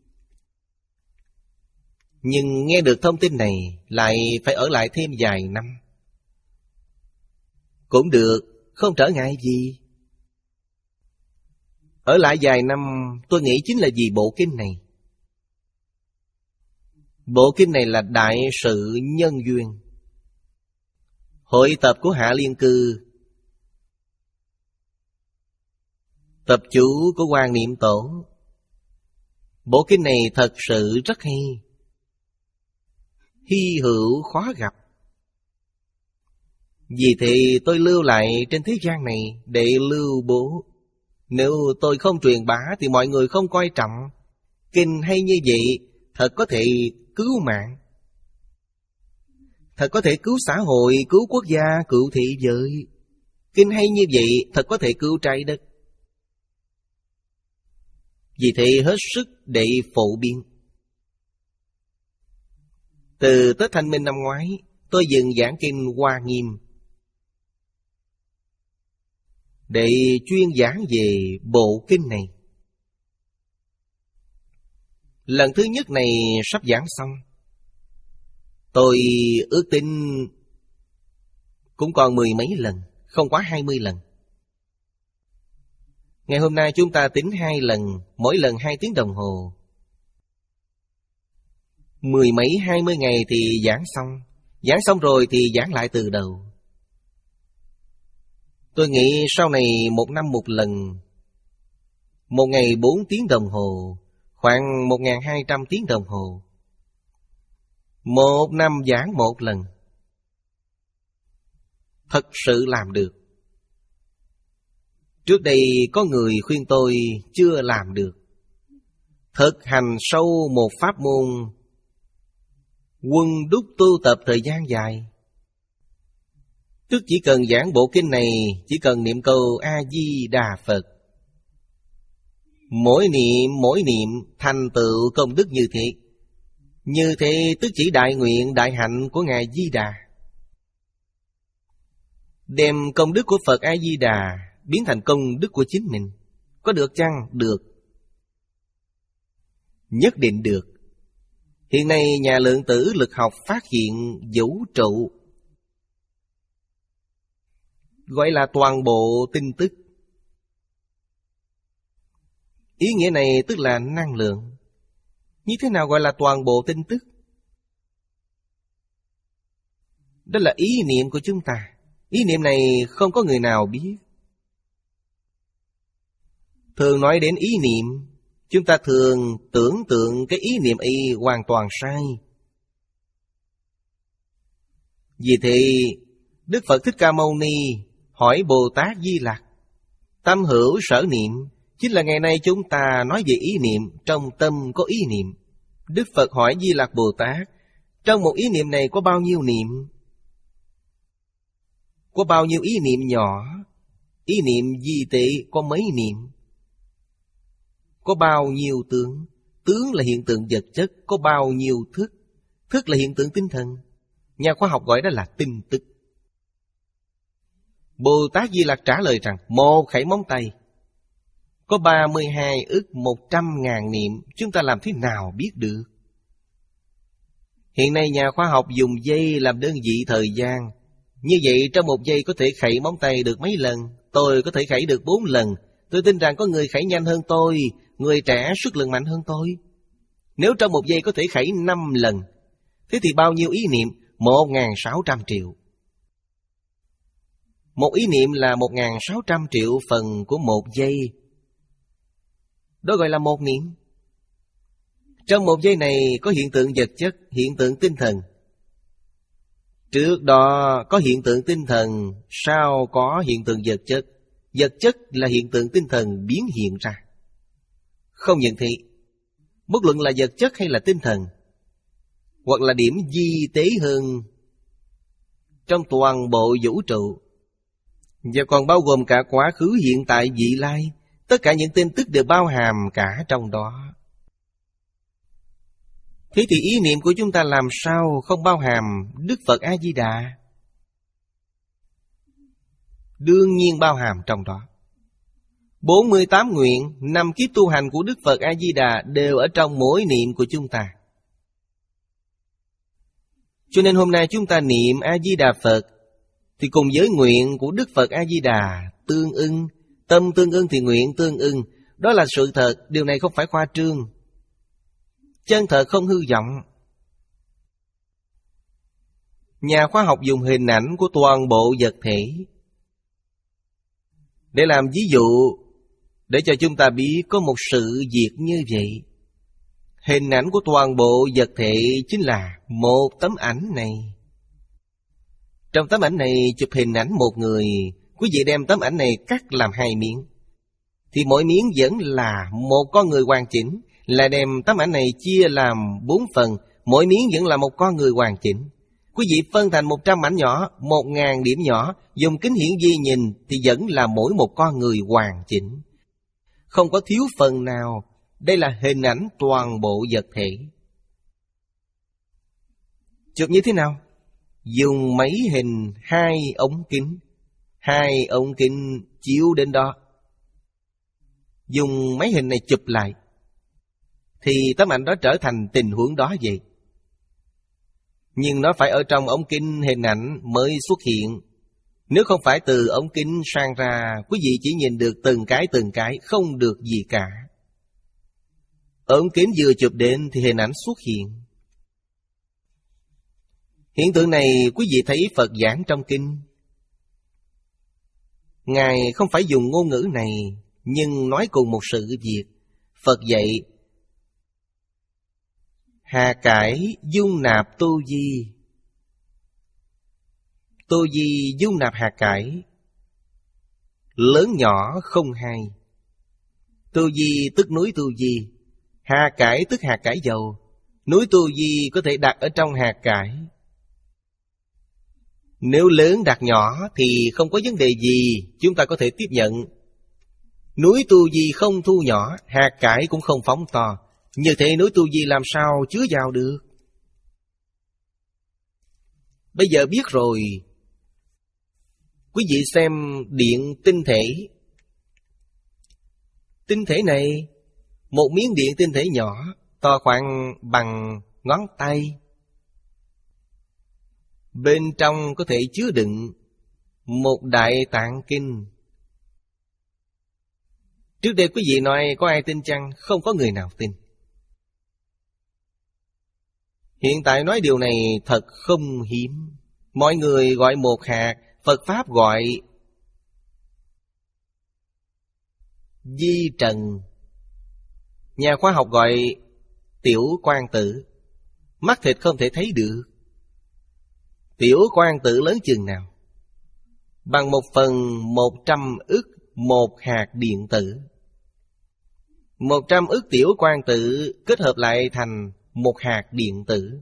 nhưng nghe được thông tin này lại phải ở lại thêm vài năm. Cũng được, không trở ngại gì. Ở lại vài năm, tôi nghĩ chính là vì bộ kinh này. Bộ kinh này là đại sự nhân duyên. Hội tập của Hạ Liên Cư, tập chú của Quan Niệm Tổ. Bộ kinh này thật sự rất hay, hy hữu khó gặp. Vì thế tôi lưu lại trên thế gian này để lưu bố. Nếu tôi không truyền bá thì mọi người không coi trọng. Kinh hay như vậy thật có thể cứu mạng, thật có thể cứu xã hội, cứu quốc gia, cứu thị giới. Kinh hay như vậy thật có thể cứu trái đất. Vì thế hết sức để phổ biến. Từ Tết Thanh Minh năm ngoái, tôi dừng giảng kinh Hoa Nghiêm để chuyên giảng về bộ kinh này. Lần thứ nhất này sắp giảng xong. Tôi ước tính cũng còn mười mấy lần, không quá hai mươi lần. Ngày hôm nay chúng ta tính hai lần, mỗi lần hai tiếng đồng hồ. Mười mấy hai mươi ngày thì giảng xong. Giảng xong rồi thì giảng lại từ đầu. Tôi nghĩ sau này một năm một lần, một ngày bốn tiếng đồng hồ, khoảng một nghìn hai trăm tiếng đồng hồ. Một năm giảng một lần. Thật sự làm được. Trước đây có người khuyên tôi chưa làm được. Thực hành sâu một pháp môn, quân đúc tu tập thời gian dài. Tức chỉ cần giảng bộ kinh này, chỉ cần niệm câu A-di-đà Phật. Mỗi niệm, mỗi niệm thành tựu công đức như thế. Như thế tức chỉ đại nguyện, đại hạnh của Ngài Di Đà. Đem công đức của Phật A-di-đà biến thành công đức của chính mình. Có được chăng? Được. Nhất định được. Hiện nay nhà lượng tử lực học phát hiện vũ trụ, gọi là toàn bộ tin tức. Ý nghĩa này tức là năng lượng. Như thế nào gọi là toàn bộ tin tức? Đó là ý niệm của chúng ta. Ý niệm này không có người nào biết. Thường nói đến ý niệm, chúng ta thường tưởng tượng cái ý niệm y hoàn toàn sai. Vì thế Đức Phật Thích Ca Mâu Ni hỏi Bồ Tát Di Lặc: tâm hữu sở niệm, chính là ngày nay chúng ta nói về ý niệm, trong tâm có ý niệm. Đức Phật hỏi Di Lặc Bồ Tát: trong một ý niệm này có bao nhiêu niệm? Có bao nhiêu ý niệm nhỏ? Ý niệm di tệ có mấy niệm? Có bao nhiêu tướng? Tướng là hiện tượng vật chất. Có bao nhiêu thức? Thức là hiện tượng tinh thần. Nhà khoa học gọi đó là tinh tức. Bồ Tát Di Lặc trả lời rằng một khẩy móng tay có ba mươi hai ức một trăm ngàn niệm. Chúng ta làm thế nào biết được? Hiện nay nhà khoa học dùng giây làm đơn vị thời gian. Như vậy trong một giây có thể khẩy móng tay được mấy lần? Tôi có thể khẩy được bốn lần. Tôi tin rằng có người khẩy nhanh hơn tôi, người trẻ sức lực mạnh hơn tôi. Nếu trong một giây có thể khẩy năm lần, thế thì bao nhiêu ý niệm? Một nghìn sáu trăm triệu. Một ý niệm là một nghìn sáu trăm triệu phần của một giây. Đó gọi là một niệm. Trong một giây này có hiện tượng vật chất, hiện tượng tinh thần. Trước đó có hiện tượng tinh thần, sau có hiện tượng vật chất. Vật chất là hiện tượng tinh thần biến hiện ra. Không nhận thị, bất luận là vật chất hay là tinh thần, hoặc là điểm vi tế hơn trong toàn bộ vũ trụ, và còn bao gồm cả quá khứ, hiện tại, vị lai. Tất cả những tin tức đều bao hàm cả trong đó. Thế thì ý niệm của chúng ta làm sao không bao hàm Đức Phật A-di-đà? Đương nhiên bao hàm trong đó. bốn mươi tám nguyện, năm kiếp tu hành của Đức Phật A-di-đà đều ở trong mỗi niệm của chúng ta. Cho nên hôm nay chúng ta niệm A-di-đà Phật thì cùng với nguyện của Đức Phật A-di-đà tương ưng. Tâm tương ưng thì nguyện tương ưng. Đó là sự thật, điều này không phải khoa trương. Chân thật không hư vọng. Nhà khoa học dùng hình ảnh của toàn bộ vật thể để làm ví dụ, để cho chúng ta biết có một sự việc như vậy. Hình ảnh của toàn bộ vật thể chính là một tấm ảnh này. Trong tấm ảnh này chụp hình ảnh một người. Quý vị đem tấm ảnh này cắt làm hai miếng, thì mỗi miếng vẫn là một con người hoàn chỉnh. Lại đem tấm ảnh này chia làm bốn phần, mỗi miếng vẫn là một con người hoàn chỉnh. Quý vị phân thành một trăm mảnh nhỏ, một ngàn điểm nhỏ, dùng kính hiển vi nhìn thì vẫn là mỗi một con người hoàn chỉnh, không có thiếu phần nào. Đây là hình ảnh toàn bộ vật thể. Chụp như thế nào? Dùng máy hình hai ống kính. Hai ống kính chiếu đến đó, dùng máy hình này chụp lại, thì tấm ảnh đó trở thành tình huống đó vậy. Nhưng nó phải ở trong ống kính hình ảnh mới xuất hiện. Nếu không phải từ ống kính sang ra, quý vị chỉ nhìn được từng cái từng cái, không được gì cả. Ống kính vừa chụp đến thì hình ảnh xuất hiện. Hiện tượng này quý vị thấy Phật giảng trong kinh. Ngài không phải dùng ngôn ngữ này, nhưng nói cùng một sự việc. Phật dạy hà cải dung nạp tu di. Tu di dung nạp hà cải, lớn nhỏ không hai. Tu di tức núi tu di, hà cải tức hạt cải dầu. Núi tu di có thể đặt ở trong hạt cải. Nếu lớn đặt nhỏ thì không có vấn đề gì, chúng ta có thể tiếp nhận. Núi tu di không thu nhỏ, hạt cải cũng không phóng to. Như thế núi tu di làm sao chứa vào được? Bây giờ biết rồi. Quý vị xem điện tinh thể. Tinh thể này, một miếng điện tinh thể nhỏ, to khoảng bằng ngón tay. Bên trong có thể chứa đựng một đại tạng kinh. Trước đây quý vị nói có ai tin chăng? Không có người nào tin. Hiện tại nói điều này thật không hiếm. Mọi người gọi một hạt, Phật Pháp gọi di trần, nhà khoa học gọi tiểu quang tử. Mắt thịt không thể thấy được. Tiểu quang tử lớn chừng nào? Bằng một phần một trăm ức một hạt điện tử. Một trăm ức tiểu quang tử kết hợp lại thành một hạt điện tử.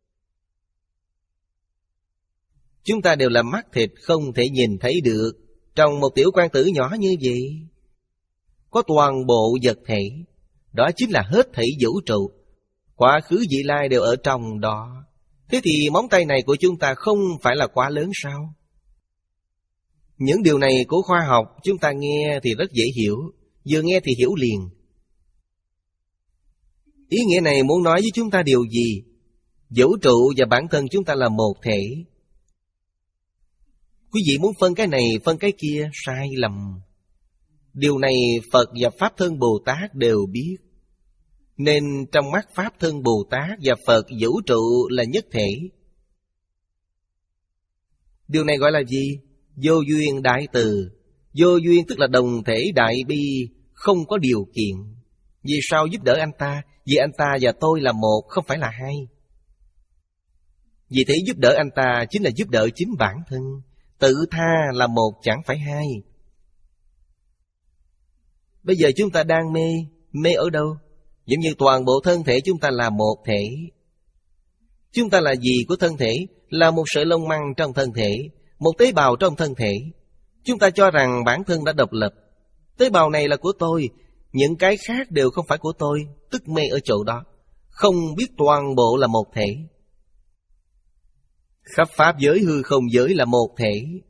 Chúng ta đều là mắt thịt không thể nhìn thấy được. Trong một tiểu quang tử nhỏ như vậy có toàn bộ vật thể. Đó chính là hết thảy vũ trụ. Quá khứ vị lai đều ở trong đó. Thế thì móng tay này của chúng ta không phải là quá lớn sao? Những điều này của khoa học chúng ta nghe thì rất dễ hiểu. Vừa nghe thì hiểu liền. Ý nghĩa này muốn nói với chúng ta điều gì? Vũ trụ và bản thân chúng ta là một thể. Quý vị muốn phân cái này phân cái kia sai lầm. Điều này Phật và Pháp Thân Bồ Tát đều biết. Nên trong mắt Pháp Thân Bồ Tát và Phật, vũ trụ là nhất thể. Điều này gọi là gì? Vô duyên đại từ. Vô duyên tức là đồng thể đại bi, không có điều kiện. Vì sao giúp đỡ anh ta? Vì anh ta và tôi là một, không phải là hai. Vì thế giúp đỡ anh ta chính là giúp đỡ chính bản thân. Tự tha là một chẳng phải hai. Bây giờ chúng ta đang mê. Mê ở đâu? Giống như toàn bộ thân thể chúng ta là một thể. Chúng ta là gì của thân thể? Là một sợi lông măng trong thân thể, một tế bào trong thân thể. Chúng ta cho rằng bản thân đã độc lập. Tế bào này là của tôi, những cái khác đều không phải của tôi. Tức mê ở chỗ đó, không biết toàn bộ là một thể. Khắp pháp giới hư không giới là một thể.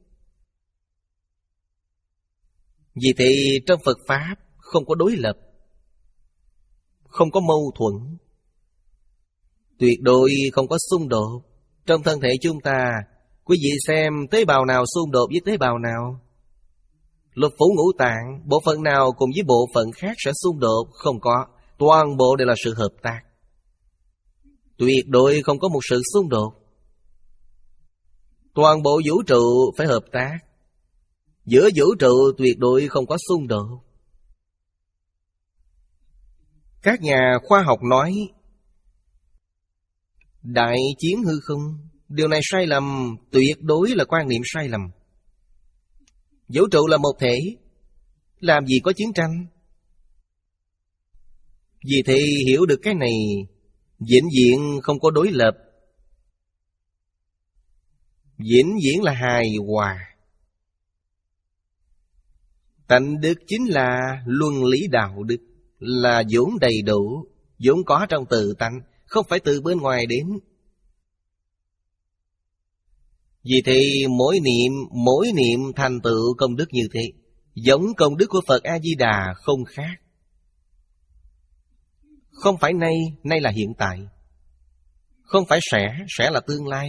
Vì thế trong Phật Pháp không có đối lập, không có mâu thuẫn, tuyệt đối không có xung đột. Trong thân thể chúng ta, quý vị xem tế bào nào xung đột với tế bào nào? Lục phủ ngũ tạng, bộ phận nào cùng với bộ phận khác sẽ xung đột? Không có, toàn bộ đều là sự hợp tác. Tuyệt đối không có một sự xung đột. Toàn bộ vũ trụ phải hợp tác. Giữa vũ trụ tuyệt đối không có xung đột. Các nhà khoa học nói đại chiến hư không. Điều này sai lầm, tuyệt đối là quan niệm sai lầm. Vũ trụ là một thể, làm gì có chiến tranh? Vì thế hiểu được cái này, vĩnh viễn không có đối lập, vĩnh viễn là hài hòa. Tánh đức chính là luân lý đạo đức, là vốn đầy đủ, vốn có trong tự tánh, không phải từ bên ngoài đến. Vì thế mỗi niệm, mỗi niệm thành tựu công đức như thế, giống công đức của Phật A-di-đà không khác. Không phải nay, nay là hiện tại. Không phải sẽ, sẽ là tương lai.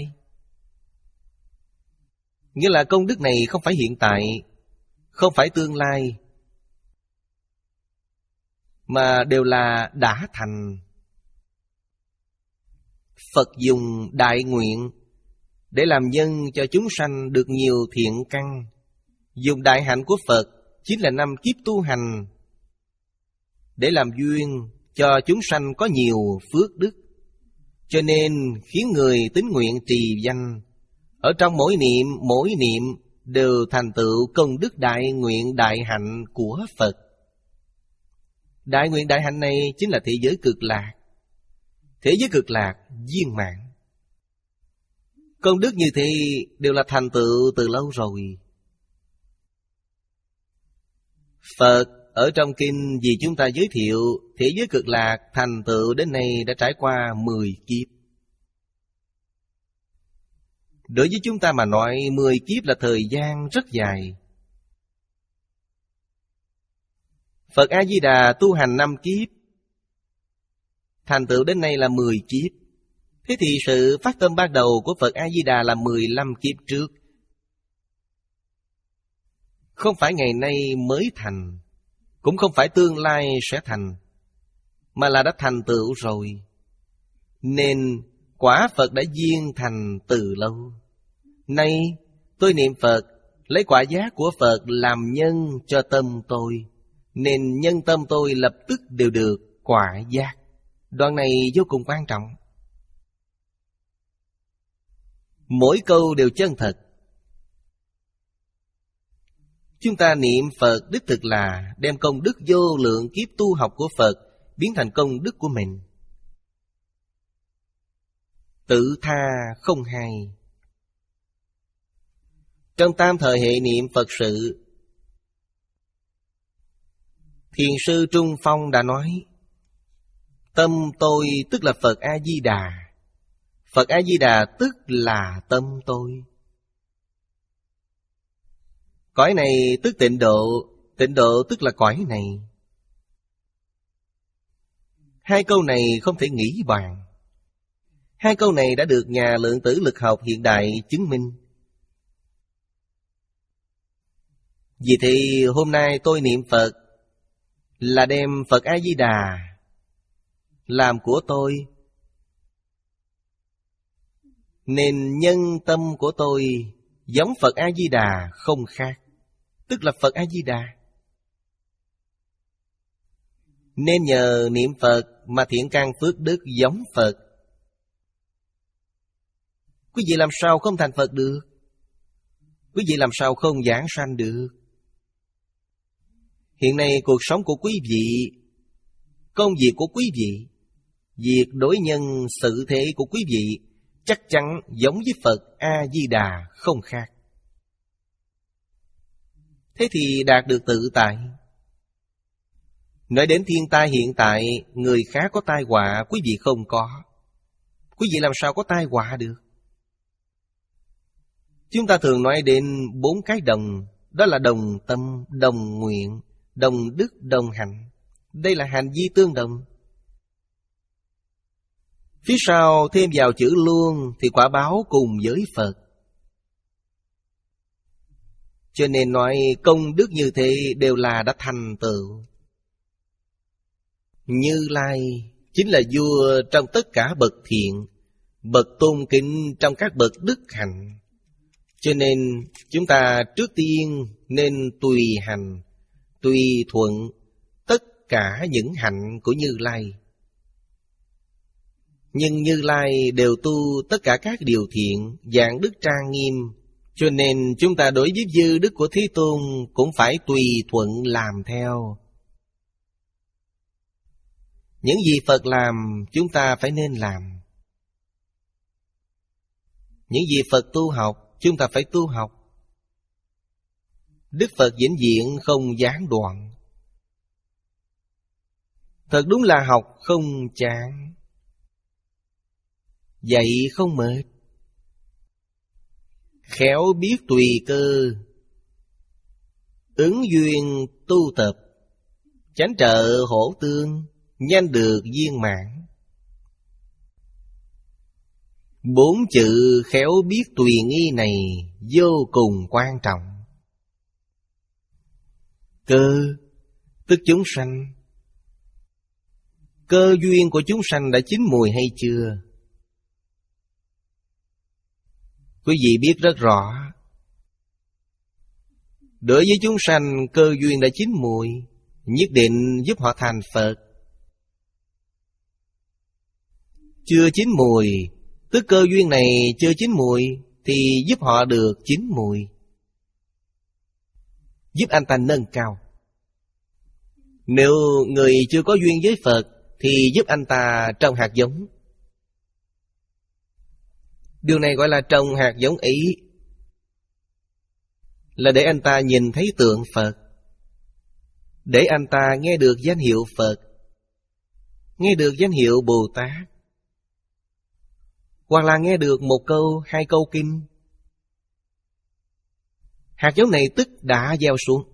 Nghĩa là công đức này không phải hiện tại, không phải tương lai, mà đều là đã thành. Phật dùng đại nguyện để làm nhân cho chúng sanh được nhiều thiện căn. Dùng đại hạnh của Phật chính là năm kiếp tu hành để làm duyên cho chúng sanh có nhiều phước đức. Cho nên khiến người tín nguyện trì danh, ở trong mỗi niệm, mỗi niệm đều thành tựu công đức đại nguyện đại hạnh của Phật. Đại nguyện đại hạnh này chính là thế giới cực lạc. Thế giới cực lạc viên mãn. Công đức như thế đều là thành tựu từ lâu rồi. Phật ở trong kinh vì chúng ta giới thiệu thế giới cực lạc thành tựu đến nay đã trải qua mười kiếp. Đối với chúng ta mà nói, mười kiếp là thời gian rất dài. Phật A-di-đà tu hành năm kiếp, thành tựu đến nay là mười kiếp. Thế thì sự phát tâm ban đầu của Phật A-di-đà là mười lăm kiếp trước. Không phải ngày nay mới thành, cũng không phải tương lai sẽ thành, mà là đã thành tựu rồi. Nên quả Phật đã viên thành từ lâu. Nay tôi niệm Phật, lấy quả giác của Phật làm nhân cho tâm tôi, nên nhân tâm tôi lập tức đều được quả giác. Đoạn này vô cùng quan trọng. Mỗi câu đều chân thật. Chúng ta niệm Phật đích thực là đem công đức vô lượng kiếp tu học của Phật biến thành công đức của mình. Tự tha không hay. Trong tam thời hệ niệm Phật sự, Thiền sư Trung Phong đã nói, tâm tôi tức là Phật A-di-đà, Phật A-di-đà tức là tâm tôi. Cõi này tức tịnh độ, tịnh độ tức là cõi này. Hai câu này không thể nghĩ bàn. Hai câu này đã được nhà lượng tử lực học hiện đại chứng minh. Vì thế hôm nay tôi niệm Phật là đem Phật A-di-đà làm của tôi, nên nhân tâm của tôi giống Phật A-di-đà không khác, tức là Phật A-di-đà. Nên nhờ niệm Phật mà thiện căn phước đức giống Phật. Quý vị làm sao không thành Phật được? Quý vị làm sao không giảng sanh được? Hiện nay cuộc sống của quý vị, công việc của quý vị, việc đối nhân sự thế của quý vị chắc chắn giống với Phật A-di-đà không khác. Thế thì đạt được tự tại. Nói đến thiên tai hiện tại, người khác có tai họa, quý vị không có. Quý vị làm sao có tai họa được? Chúng ta thường nói đến bốn cái đồng, đó là đồng tâm, đồng nguyện, đồng đức, đồng hạnh. Đây là hành vi tương đồng. Phía sau thêm vào chữ luôn thì quả báo cùng với Phật. Cho nên nói công đức như thế đều là đã thành tựu. Như Lai chính là vua trong tất cả bậc thiện, bậc tôn kính trong các bậc đức hạnh. Cho nên chúng ta trước tiên nên tùy hành, tùy thuận tất cả những hạnh của Như Lai. Nhưng Như Lai đều tu tất cả các điều thiện, dạng đức trang nghiêm. Cho nên chúng ta đối với dư đức của Thế Tôn cũng phải tùy thuận làm theo. Những gì Phật làm chúng ta phải nên làm. Những gì Phật tu học chúng ta phải tu học. Đức Phật vĩnh viễn không gián đoạn. Thật đúng là học không chán, dạy không mệt, khéo biết tùy cơ, ứng duyên tu tập, chánh trợ hỗ tương, nhanh được viên mãn. Bốn chữ khéo biết tùy nghi này vô cùng quan trọng. Cơ tức chúng sanh. Cơ duyên của chúng sanh đã chín mùi hay chưa? Quý vị biết rất rõ. Đối với chúng sanh cơ duyên đã chín mùi, nhất định giúp họ thành Phật. Chưa chín mùi, tức cơ duyên này chưa chín mùi, thì giúp họ được chín mùi, giúp anh ta nâng cao. Nếu người chưa có duyên với Phật thì giúp anh ta trồng hạt giống. Điều này gọi là trồng hạt giống ý, là để anh ta nhìn thấy tượng Phật, để anh ta nghe được danh hiệu Phật, nghe được danh hiệu Bồ Tát, hoặc là nghe được một câu, hai câu kinh. Hạt giống này tức đã gieo xuống.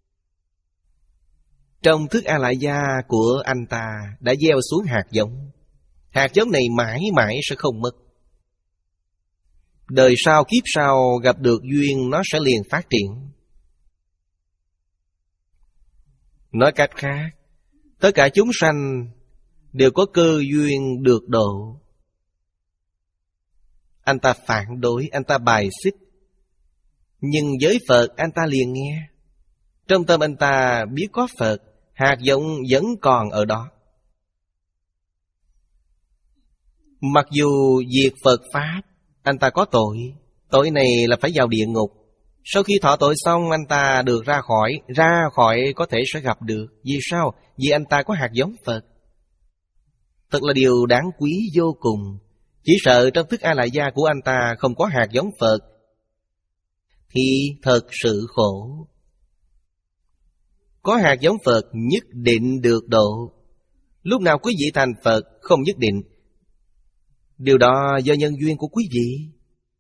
Trong thức A Lại Gia của anh ta đã gieo xuống hạt giống. Hạt giống này mãi mãi sẽ không mất. Đời sau kiếp sau gặp được duyên nó sẽ liền phát triển. Nói cách khác, tất cả chúng sanh đều có cơ duyên được độ. Anh ta phản đối, anh ta bài xích, nhưng với Phật anh ta liền nghe. Trong tâm anh ta biết có Phật, hạt giống vẫn còn ở đó. Mặc dù việc Phật Pháp anh ta có tội. Tội này là phải vào địa ngục. Sau khi thọ tội xong, anh ta được ra khỏi. Ra khỏi có thể sẽ gặp được. Vì sao? Vì anh ta có hạt giống Phật. Thật là điều đáng quý vô cùng. Chỉ sợ trong thức A Lại Gia của anh ta không có hạt giống Phật thì thật sự khổ. Có hạt giống Phật nhất định được độ. Lúc nào quý vị thành Phật không nhất định. Điều đó do nhân duyên của quý vị.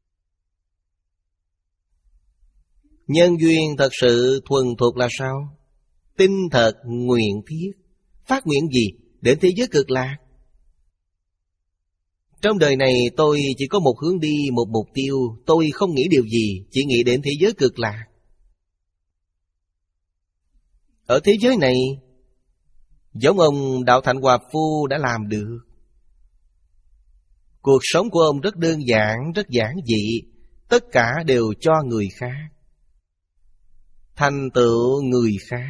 Nhân duyên thật sự thuần thuộc là sao? Tinh thật nguyện thiết. Phát nguyện gì? Đến thế giới cực lạc. Trong đời này tôi chỉ có một hướng đi, một mục tiêu. Tôi không nghĩ điều gì, chỉ nghĩ đến thế giới cực lạc. Ở thế giới này, giống ông Đạo Thạnh Hòa Phu đã làm được. Cuộc sống của ông rất đơn giản, rất giản dị. Tất cả đều cho người khác, thành tựu người khác.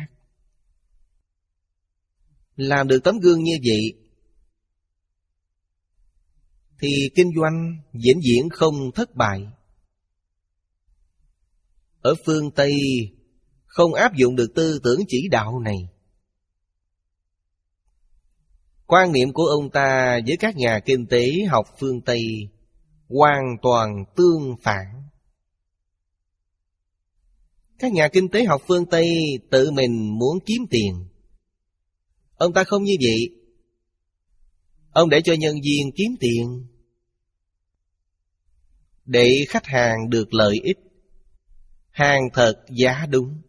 Làm được tấm gương như vậy thì kinh doanh vĩnh viễn không thất bại. Ở phương Tây không áp dụng được tư tưởng chỉ đạo này. Quan niệm của ông ta với các nhà kinh tế học phương Tây hoàn toàn tương phản. Các nhà kinh tế học phương Tây tự mình muốn kiếm tiền. Ông ta không như vậy. Ông để cho nhân viên kiếm tiền, để khách hàng được lợi ích. Hàng thật giá đúng.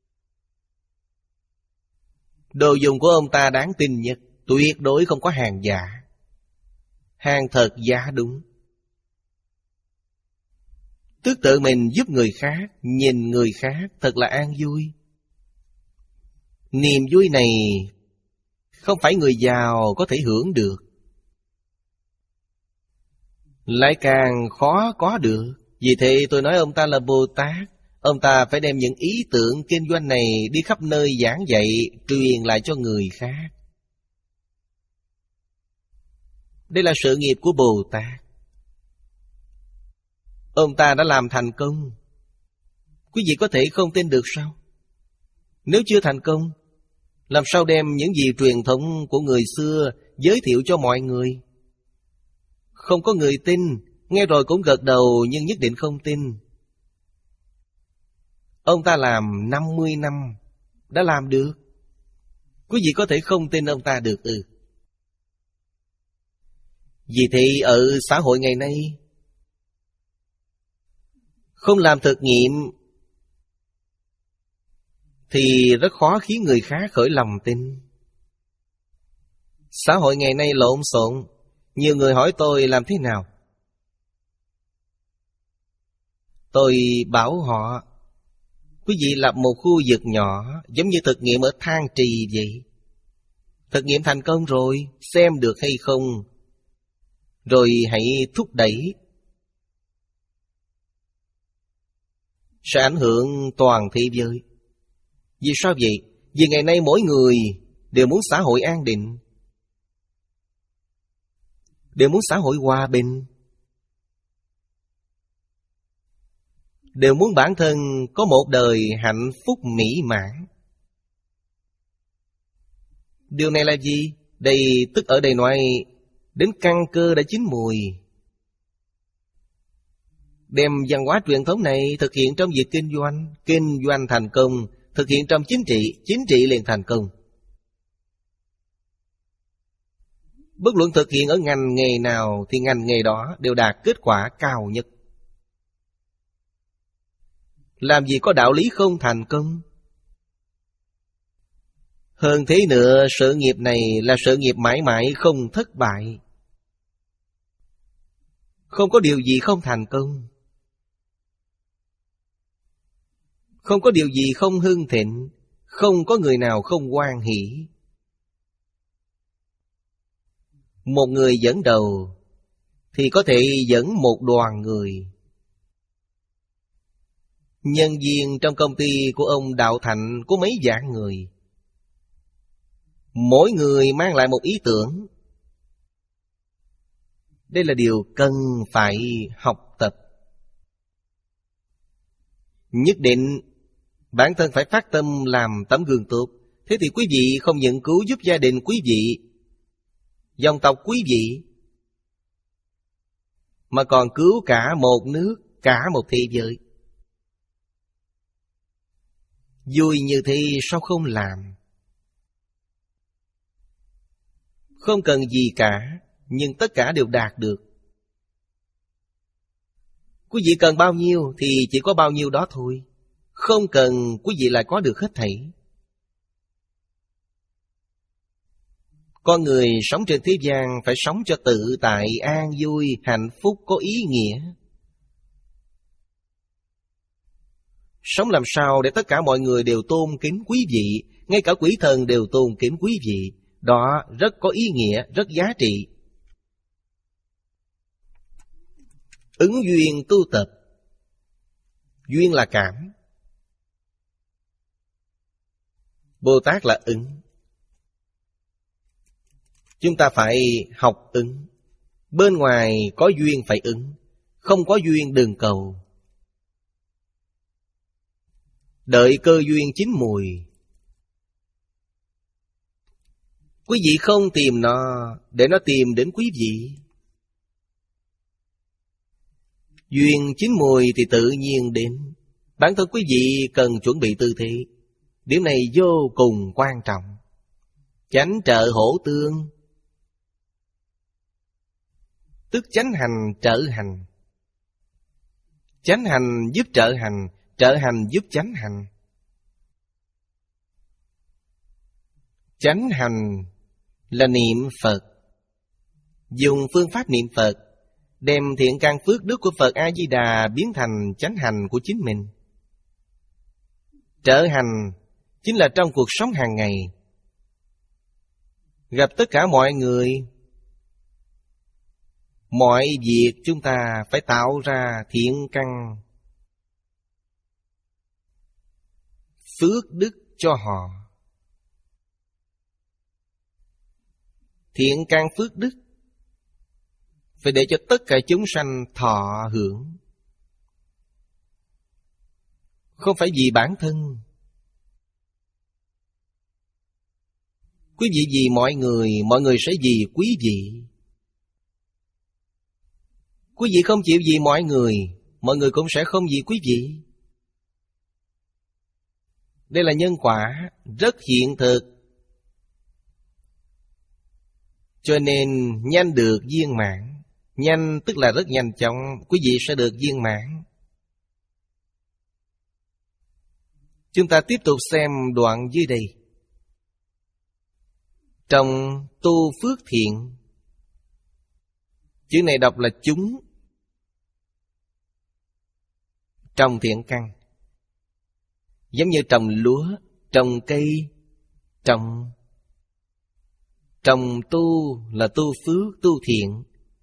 Đồ dùng của ông ta đáng tin nhất, tuyệt đối không có hàng giả. Hàng thật giá đúng. Tức tự mình giúp người khác, nhìn người khác thật là an vui. Niềm vui này không phải người giàu có thể hưởng được, lại càng khó có được. Vì thế tôi nói ông ta là Bồ Tát. Ông ta phải đem những ý tưởng kinh doanh này đi khắp nơi giảng dạy, truyền lại cho người khác. Đây là sự nghiệp của Bồ Tát. Ông ta đã làm thành công. Quý vị có thể không tin được sao? Nếu chưa thành công, làm sao đem những gì truyền thống của người xưa giới thiệu cho mọi người? Không có người tin, nghe rồi cũng gật đầu nhưng nhất định không tin. Ông ta làm năm mươi năm đã làm được. Quý vị có thể không tin ông ta được ư? Vì thế ở xã hội ngày nay, không làm thực nghiệm thì rất khó khiến người khác khởi lòng tin. Xã hội ngày nay lộn xộn. Nhiều người hỏi tôi làm thế nào. Tôi bảo họ, quý vị lập một khu vực nhỏ, giống như thực nghiệm ở Thang Trì vậy. Thực nghiệm thành công rồi, xem được hay không, rồi hãy thúc đẩy. Sẽ ảnh hưởng toàn thế giới. Vì sao vậy? Vì ngày nay mỗi người đều muốn xã hội an định, đều muốn xã hội hòa bình, đều muốn bản thân có một đời hạnh phúc mỹ mãn. Điều này là gì? Đây tức ở đây nói đến căn cơ đã chín mùi. Đem văn hóa truyền thống này thực hiện trong việc kinh doanh. Kinh doanh thành công, thực hiện trong chính trị, chính trị liền thành công. Bất luận thực hiện ở ngành nghề nào thì ngành nghề đó đều đạt kết quả cao nhất. Làm gì có đạo lý không thành công. Hơn thế nữa, sự nghiệp này là sự nghiệp mãi mãi không thất bại. Không có điều gì không thành công. Không có điều gì không hưng thịnh. Không có người nào không hoan hỷ. Một người dẫn đầu thì có thể dẫn một đoàn người. Nhân viên trong công ty của ông Đạo Thạnh có mấy vạn người. Mỗi người mang lại một ý tưởng. Đây là điều cần phải học tập. Nhất định bản thân phải phát tâm làm tấm gương tốt. Thế thì quý vị không những cứu giúp gia đình quý vị, dòng tộc quý vị, mà còn cứu cả một nước, cả một thế giới. Vui như thế sao không làm? Không cần gì cả, nhưng tất cả đều đạt được. Quý vị cần bao nhiêu thì chỉ có bao nhiêu đó thôi. Không cần quý vị lại có được hết thảy. Con người sống trên thế gian phải sống cho tự tại, an vui, hạnh phúc, có ý nghĩa. Sống làm sao để tất cả mọi người đều tôn kính quý vị, ngay cả quỷ thần đều tôn kính quý vị. Đó rất có ý nghĩa, rất giá trị. Ứng duyên tu tập. Duyên là cảm, Bồ Tát là ứng. Chúng ta phải học ứng. Bên ngoài có duyên phải ứng, không có duyên đừng cầu. Đợi cơ duyên chín mùi. Quý vị không tìm nó để nó tìm đến quý vị. Duyên chín mùi thì tự nhiên đến. Bản thân quý vị cần chuẩn bị tư thế. Điểm này vô cùng quan trọng. Chánh trợ hỗ tương, tức chánh hành trợ hành. Chánh hành giúp trợ hành, trợ hành giúp chánh hành. Chánh hành là niệm Phật. Dùng phương pháp niệm Phật, đem thiện căn phước đức của Phật A-di-đà biến thành chánh hành của chính mình. Trợ hành chính là trong cuộc sống hàng ngày, gặp tất cả mọi người, mọi việc chúng ta phải tạo ra thiện căn phước đức cho họ. Thiện căn phước đức phải để cho tất cả chúng sanh thọ hưởng, không phải vì bản thân. Quý vị vì mọi người, mọi người sẽ vì quý vị. Quý vị không chịu vì mọi người, mọi người cũng sẽ không vì quý vị. Đây là nhân quả rất hiện thực. Cho nên nhanh được viên mãn. Nhanh tức là rất nhanh chóng, quý vị sẽ được viên mãn. Chúng ta tiếp tục xem đoạn dưới đây. Trong tu phước thiện, chữ này đọc là chúng. Trồng thiện căn, giống như trồng lúa, trồng cây, trồng. Trồng tu là tu phước, tu thiện.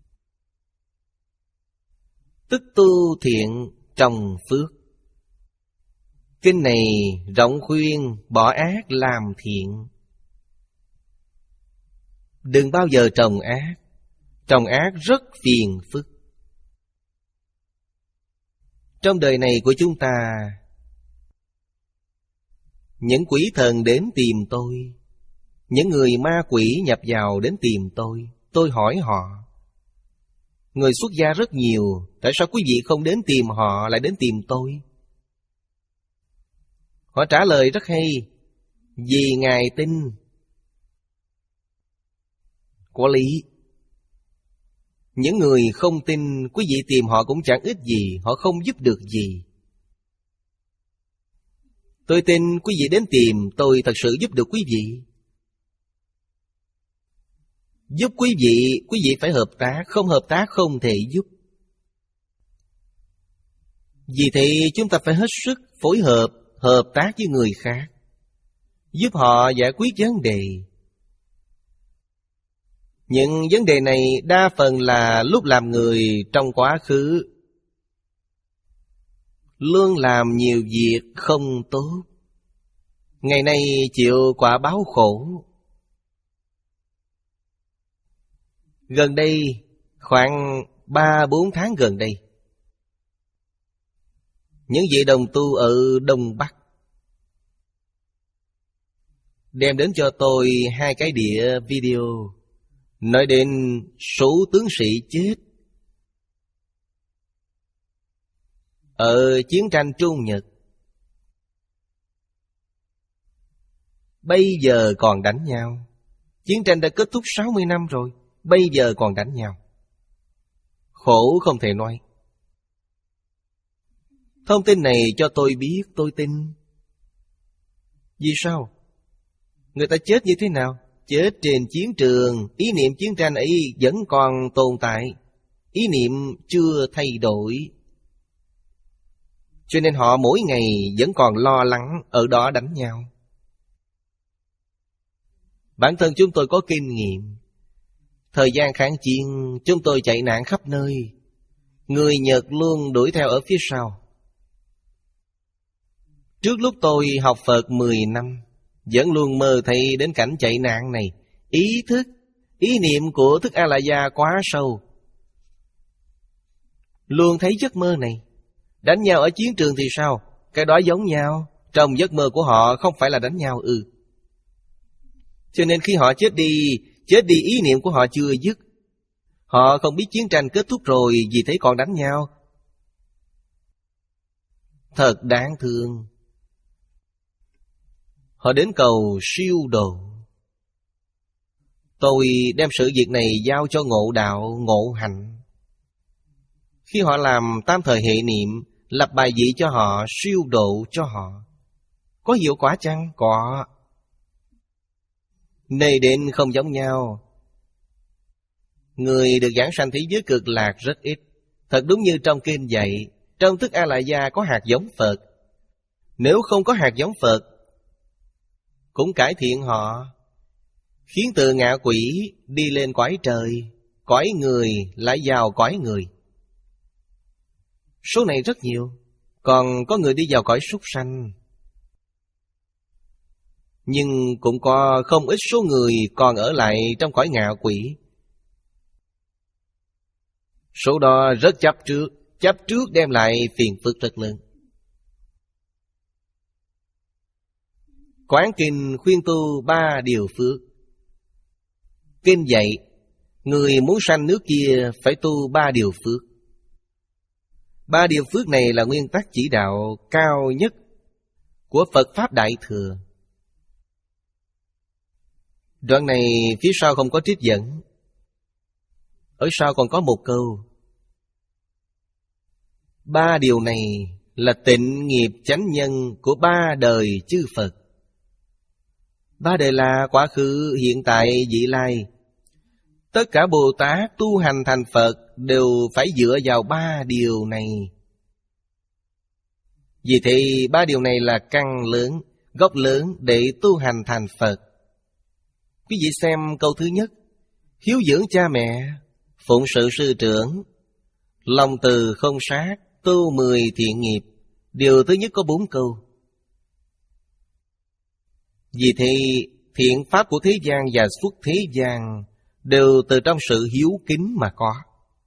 Tức tu thiện, trồng phước. Kinh này rộng khuyên bỏ ác làm thiện. Đừng bao giờ trồng ác. Trồng ác rất phiền phức. Trong đời này của chúng ta, những quỷ thần đến tìm tôi, những người ma quỷ nhập vào đến tìm tôi. Tôi hỏi họ, người xuất gia rất nhiều, tại sao quý vị không đến tìm họ lại đến tìm tôi? Họ trả lời rất hay, vì Ngài tin. Có lý. Những người không tin, quý vị tìm họ cũng chẳng ích gì, họ không giúp được gì. Tôi tin quý vị đến tìm, tôi thật sự giúp được quý vị. Giúp quý vị, quý vị phải hợp tác, không hợp tác không thể giúp. Vì thế chúng ta phải hết sức phối hợp, hợp tác với người khác, giúp họ giải quyết vấn đề. Những vấn đề này đa phần là lúc làm người trong quá khứ luôn làm nhiều việc không tốt, ngày nay chịu quả báo khổ. Gần đây, khoảng ba bốn tháng gần đây, những vị đồng tu ở Đông Bắc đem đến cho tôi hai cái đĩa video nói đến số tướng sĩ chết ở chiến tranh Trung Nhật. Bây giờ còn đánh nhau. Chiến tranh đã kết thúc sáu mươi năm rồi, bây giờ còn đánh nhau. Khổ không thể nói. Thông tin này cho tôi biết, tôi tin. Vì sao? Người ta chết như thế nào? Chết trên chiến trường, ý niệm chiến tranh ấy vẫn còn tồn tại. Ý niệm chưa thay đổi. Cho nên họ mỗi ngày vẫn còn lo lắng ở đó đánh nhau. Bản thân chúng tôi có kinh nghiệm. Thời gian kháng chiến, chúng tôi chạy nạn khắp nơi. Người Nhật luôn đuổi theo ở phía sau. Trước lúc tôi học Phật mười năm, vẫn luôn mơ thấy đến cảnh chạy nạn này. Ý thức, ý niệm của thức A-la-gia quá sâu. Luôn thấy giấc mơ này. Đánh nhau ở chiến trường thì sao? Cái đó giống nhau. Trong giấc mơ của họ không phải là đánh nhau ư. Ừ. Cho nên khi họ chết đi, chết đi ý niệm của họ chưa dứt. Họ không biết chiến tranh kết thúc rồi, vì thế còn đánh nhau. Thật đáng thương. Họ đến cầu siêu độ. Tôi đem sự việc này giao cho Ngộ Đạo, Ngộ Hạnh. Khi họ làm tam thời hệ niệm, lập bài vị cho họ, siêu độ cho họ. Có hiệu quả chăng? Có. Nơi đến không giống nhau. Người được giảng sanh thế giới cực lạc rất ít. Thật đúng như trong kinh dạy, trong thức A-la-gia có hạt giống Phật. Nếu không có hạt giống Phật, cũng cải thiện họ, khiến từ ngạ quỷ đi lên cõi trời, cõi người lại vào cõi người. Số này rất nhiều. Còn có người đi vào cõi súc sanh. Nhưng cũng có không ít số người còn ở lại trong cõi ngạ quỷ. Số đó rất chấp trước. Chấp trước đem lại phiền phức rất lớn. Quán kinh khuyên tu ba điều phước. Kinh dạy người muốn sanh nước kia phải tu ba điều phước. Ba điều phước này là nguyên tắc chỉ đạo cao nhất của Phật Pháp Đại Thừa. Đoạn này phía sau không có trích dẫn. Ở sau còn có một câu. Ba điều này là tịnh nghiệp chánh nhân của ba đời chư Phật. Ba đời là quá khứ, hiện tại, vị lai. Tất cả Bồ Tát tu hành thành Phật đều phải dựa vào ba điều này. Vì thế ba điều này là căn lớn, gốc lớn để tu hành thành Phật. Quý vị xem câu thứ nhất. Hiếu dưỡng cha mẹ, phụng sự sư trưởng, lòng từ không sát, tu mười thiện nghiệp. Điều thứ nhất có bốn câu. Vì thế thiện pháp của thế gian và xuất thế gian đều từ trong sự hiếu kính mà có.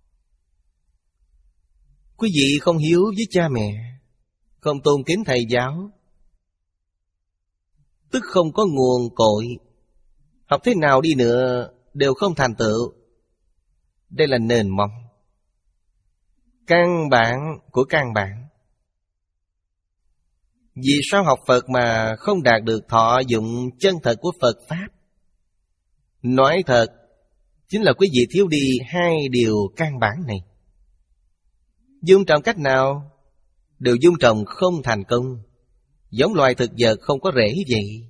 Quý vị không hiếu với cha mẹ, không tôn kính thầy giáo, tức không có nguồn cội. Học thế nào đi nữa đều không thành tựu. Đây là nền móng, căn bản của căn bản. Vì sao học Phật mà không đạt được thọ dụng chân thật của Phật Pháp? Nói thật, chính là quý vị thiếu đi hai điều căn bản này. Dung trồng cách nào đều dung trồng không thành công. Giống loài thực vật không có rễ vậy.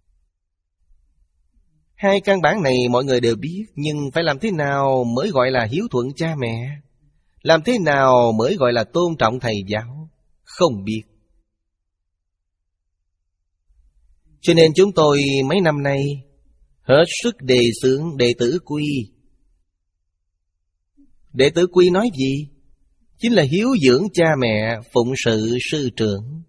Hai căn bản này mọi người đều biết. Nhưng phải làm thế nào mới gọi là hiếu thuận cha mẹ? Làm thế nào mới gọi là tôn trọng thầy giáo? Không biết. Cho nên chúng tôi mấy năm nay hết sức đề xướng đệ tử quy. Đệ tử quy nói gì? Chính là hiếu dưỡng cha mẹ, phụng sự sư trưởng.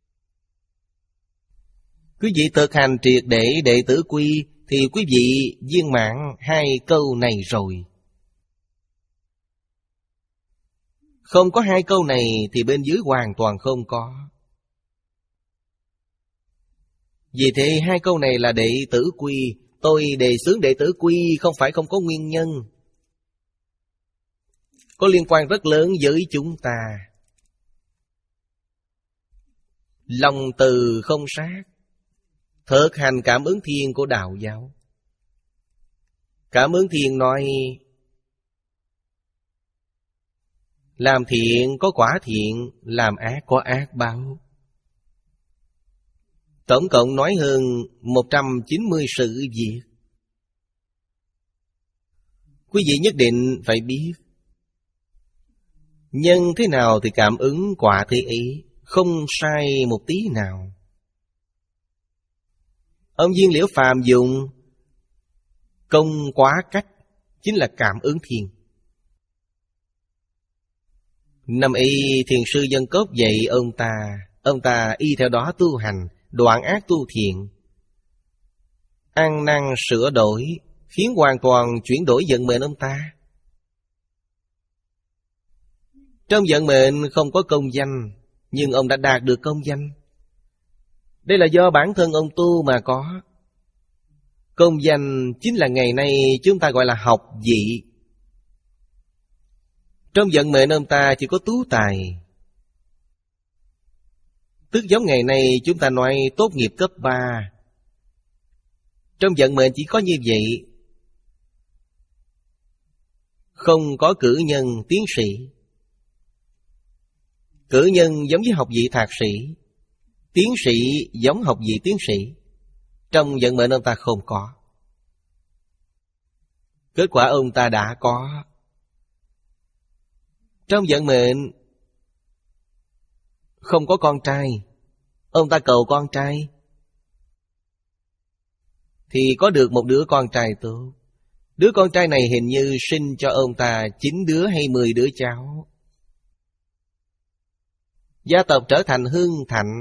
Quý vị thực hành triệt để đệ tử quy thì quý vị viên mãn hai câu này rồi. Không có hai câu này thì bên dưới hoàn toàn không có. Vì thế hai câu này là đệ tử quy. Tôi đề xướng đệ tử quy không phải không có nguyên nhân. Có liên quan rất lớn với chúng ta. Lòng từ không sát, thực hành cảm ứng thiên của đạo giáo. Cảm ứng thiên nói làm thiện có quả thiện, làm ác có ác báo. Tổng cộng nói hơn một trăm chín mươi sự việc. Quý vị nhất định phải biết. Nhân thế nào thì cảm ứng quả thế ấy, không sai một tí nào. Ông Viên Liễu Phàm dùng công quá cách, chính là cảm ứng thiên. Năm y thiền sư Dân Cốc dạy ông ta, ông ta y theo đó tu hành, đoạn ác tu thiện, ăn năn sửa đổi, khiến hoàn toàn chuyển đổi vận mệnh ông ta. Trong vận mệnh không có công danh, nhưng ông đã đạt được công danh. Đây là do bản thân ông tu mà có. Công danh chính là ngày nay chúng ta gọi là học vị. Trong vận mệnh ông ta chỉ có tú tài. Tức giống ngày nay chúng ta nói tốt nghiệp cấp ba. Trong vận mệnh chỉ có như vậy. Không có cử nhân tiến sĩ. Cử nhân giống với học vị thạc sĩ, tiến sĩ giống học vị tiến sĩ. Trong vận mệnh ông ta không có. Kết quả ông ta đã có. Trong vận mệnh không có con trai, ông ta cầu con trai, thì có được một đứa con trai tốt. Đứa con trai này hình như sinh cho ông ta chín đứa hay mười đứa cháu. Gia tộc trở thành hưng thịnh.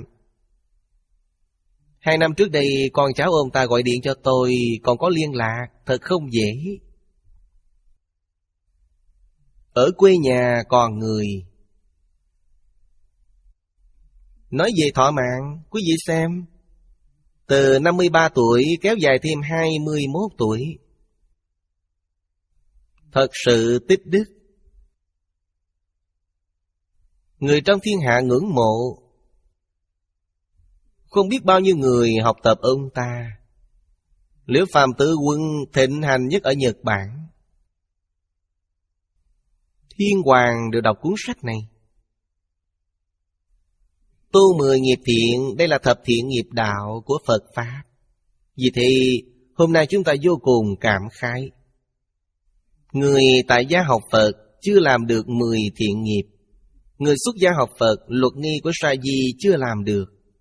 Hai năm trước đây con cháu ông ta gọi điện cho tôi, còn có liên lạc, thật không dễ. Ở quê nhà còn người. Nói về thọ mạng, quý vị xem, từ năm mươi ba tuổi kéo dài thêm hai mươi mốt tuổi. Thật sự tích đức. Người trong thiên hạ ngưỡng mộ. Không biết bao nhiêu người học tập ông ta. Liễu Phàm Tử Quân thịnh hành nhất ở Nhật Bản. Thiên hoàng đều đọc cuốn sách này. Tu mười nghiệp thiện, đây là thập thiện nghiệp đạo của Phật Pháp. Vì thế hôm nay chúng ta vô cùng cảm khái. Người tại gia học Phật chưa làm được mười thiện nghiệp. Người xuất gia học Phật, luật nghi của Sa Di chưa làm được.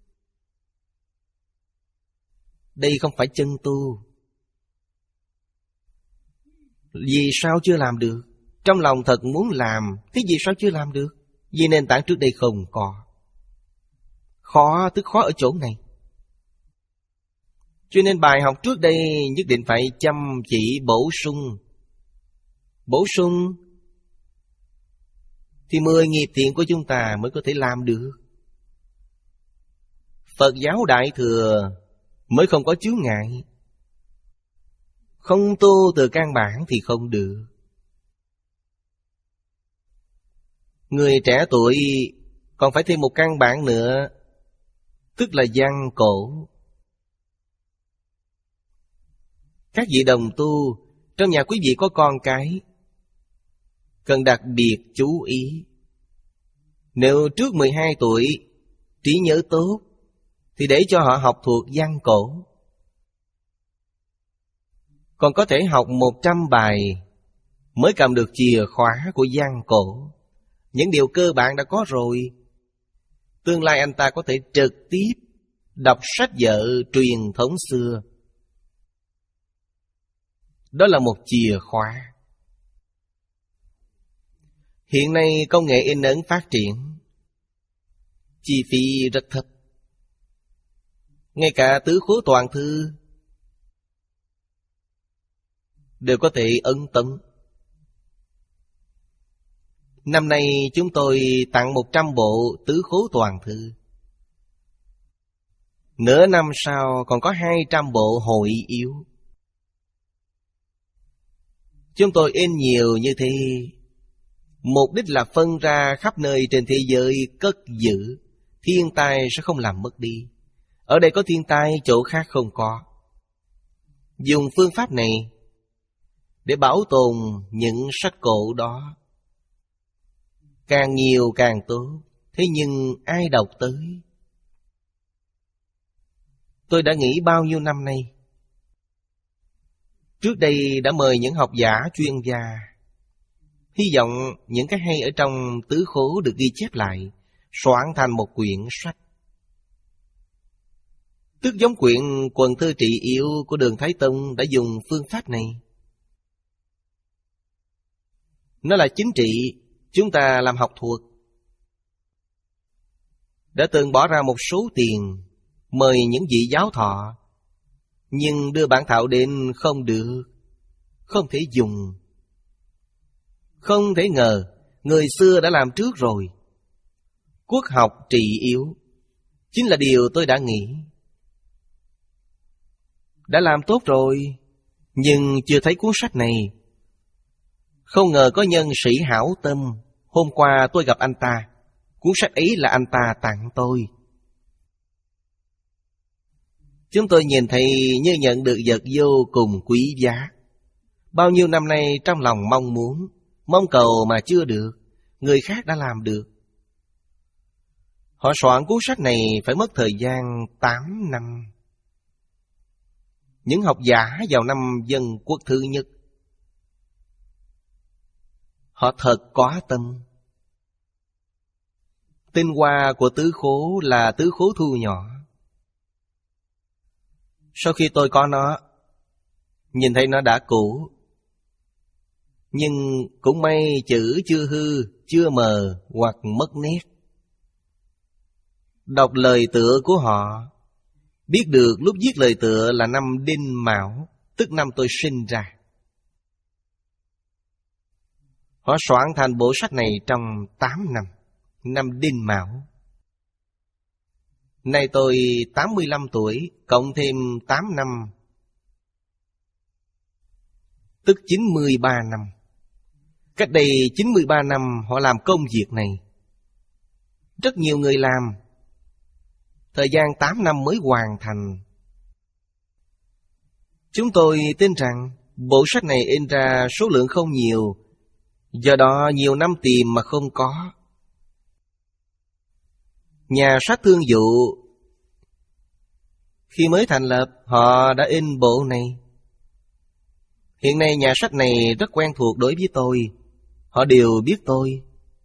Đây không phải chân tu. Vì sao chưa làm được? Trong lòng thật muốn làm, thế vì sao chưa làm được? Vì nền tảng trước đây không có. Khó tức khó ở chỗ này. Cho nên bài học trước đây nhất định phải chăm chỉ bổ sung. Bổ sung thì mười nghiệp thiện của chúng ta mới có thể làm được. Phật giáo Đại Thừa mới không có chướng ngại. Không tu từ căn bản thì không được. Người trẻ tuổi còn phải thêm một căn bản nữa, tức là văn cổ. Các vị đồng tu, trong nhà quý vị có con cái, cần đặc biệt chú ý. Nếu trước mười hai tuổi trí nhớ tốt, thì để cho họ học thuộc văn cổ. Còn có thể học một trăm bài mới cầm được chìa khóa của văn cổ. Những điều cơ bản đã có rồi. Tương lai anh ta có thể trực tiếp đọc sách vở truyền thống xưa. Đó là một chìa khóa. Hiện nay công nghệ in ấn phát triển, chi phí rất thấp. Ngay cả tứ khố toàn thư đều có thể ấn tống. Năm nay chúng tôi tặng một trăm bộ tứ khố toàn thư. Nửa năm sau còn có hai trăm bộ hội yếu. Chúng tôi in nhiều như thế, mục đích là phân ra khắp nơi trên thế giới cất giữ. Thiên tai sẽ không làm mất đi. Ở đây có thiên tai, chỗ khác không có. Dùng phương pháp này để bảo tồn những sách cổ đó. Càng nhiều càng tốt. Thế nhưng ai đọc tới? Tôi đã nghĩ bao nhiêu năm nay. Trước đây đã mời những học giả chuyên gia. Hy vọng những cái hay ở trong tứ khố được ghi chép lại, soạn thành một quyển sách. Tức giống quyển Quần Thư Trị Yếu của Đường Thái Tông đã dùng phương pháp này. Nó là chính trị, chúng ta làm học thuộc. Đã từng bỏ ra một số tiền mời những vị giáo thọ, nhưng đưa bản thảo đến không được, không thể dùng. Không thể ngờ, người xưa đã làm trước rồi. Quốc học trị yếu chính là điều tôi đã nghĩ. Đã làm tốt rồi, nhưng chưa thấy cuốn sách này. Không ngờ có nhân sĩ hảo tâm. Hôm qua tôi gặp anh ta. Cuốn sách ấy là anh ta tặng tôi. Chúng tôi nhìn thấy như nhận được vật vô cùng quý giá. Bao nhiêu năm nay trong lòng mong muốn, mong cầu mà chưa được, người khác đã làm được. Họ soạn cuốn sách này phải mất thời gian tám năm. Những học giả vào năm Dân Quốc thứ nhất. Họ thật có tâm. Tinh hoa của tứ khố là tứ khố thu nhỏ. Sau khi tôi có nó, nhìn thấy nó đã cũ. Nhưng cũng may chữ chưa hư, chưa mờ hoặc mất nét. Đọc lời tựa của họ, biết được lúc viết lời tựa là năm Đinh Mão, tức năm tôi sinh ra. Họ soạn thành bộ sách này trong tám năm, năm Đinh Mão. Nay tôi tám mươi lăm tuổi, cộng thêm tám năm, tức chín mươi ba năm. Cách đây chín mươi ba năm họ làm công việc này. Rất nhiều người làm. Thời gian tám năm mới hoàn thành. Chúng tôi tin rằng bộ sách này in ra số lượng không nhiều, do đó nhiều năm tìm mà không có. Nhà sách Thương Dụ khi mới thành lập, họ đã in bộ này. Hiện nay nhà sách này rất quen thuộc đối với tôi. Họ đều biết tôi.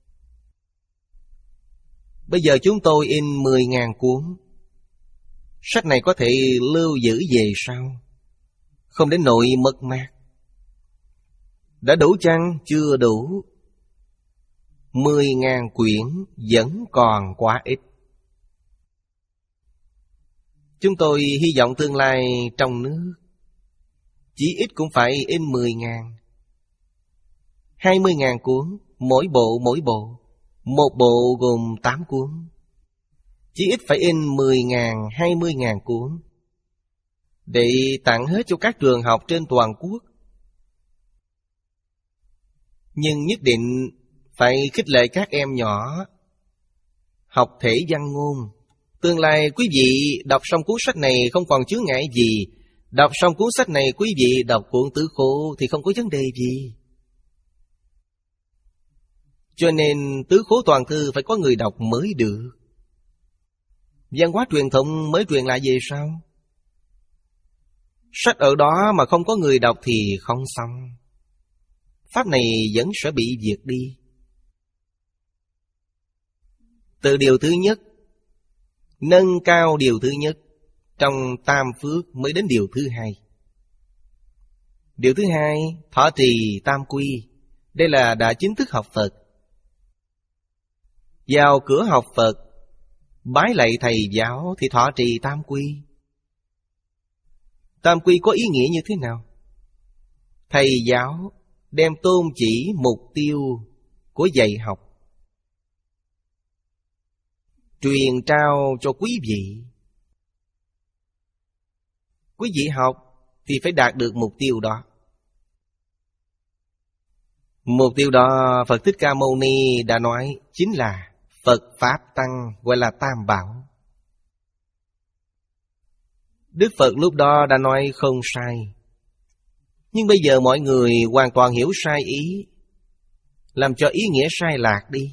Bây giờ chúng tôi in mười nghìn cuốn. Sách này có thể lưu giữ về sau, không đến nỗi mất mát. Đã đủ chăng? Chưa đủ. Mười ngàn quyển vẫn còn quá ít. Chúng tôi hy vọng tương lai trong nước chỉ ít cũng phải in mười ngàn, hai mươi ngàn cuốn, mỗi bộ mỗi bộ. Một bộ gồm tám cuốn. Chỉ ít phải in mười ngàn, hai mươi ngàn cuốn, để tặng hết cho các trường học trên toàn quốc. Nhưng nhất định phải khích lệ các em nhỏ học thể văn ngôn. Tương lai quý vị đọc xong cuốn sách này không còn chướng ngại gì. Đọc xong cuốn sách này quý vị đọc cuốn tứ khố thì không có vấn đề gì. Cho nên tứ khố toàn thư phải có người đọc mới được. Văn hóa truyền thống mới truyền lại về sau. Sách ở đó mà không có người đọc thì không xong. Pháp này vẫn sẽ bị diệt đi. Từ điều thứ nhất, nâng cao điều thứ nhất, trong tam phước mới đến điều thứ hai. Điều thứ hai, thọ trì tam quy. Đây là đã chính thức học Phật. Vào cửa học Phật, bái lạy thầy giáo thì thọ trì tam quy. Tam quy có ý nghĩa như thế nào? Thầy giáo đem tôn chỉ mục tiêu của dạy học, truyền trao cho quý vị. Quý vị học thì phải đạt được mục tiêu đó. Mục tiêu đó Phật Thích Ca Mâu Ni đã nói chính là Phật Pháp Tăng, gọi là Tam Bảo. Đức Phật lúc đó đã nói không sai. Nhưng bây giờ mọi người hoàn toàn hiểu sai ý, làm cho ý nghĩa sai lạc đi.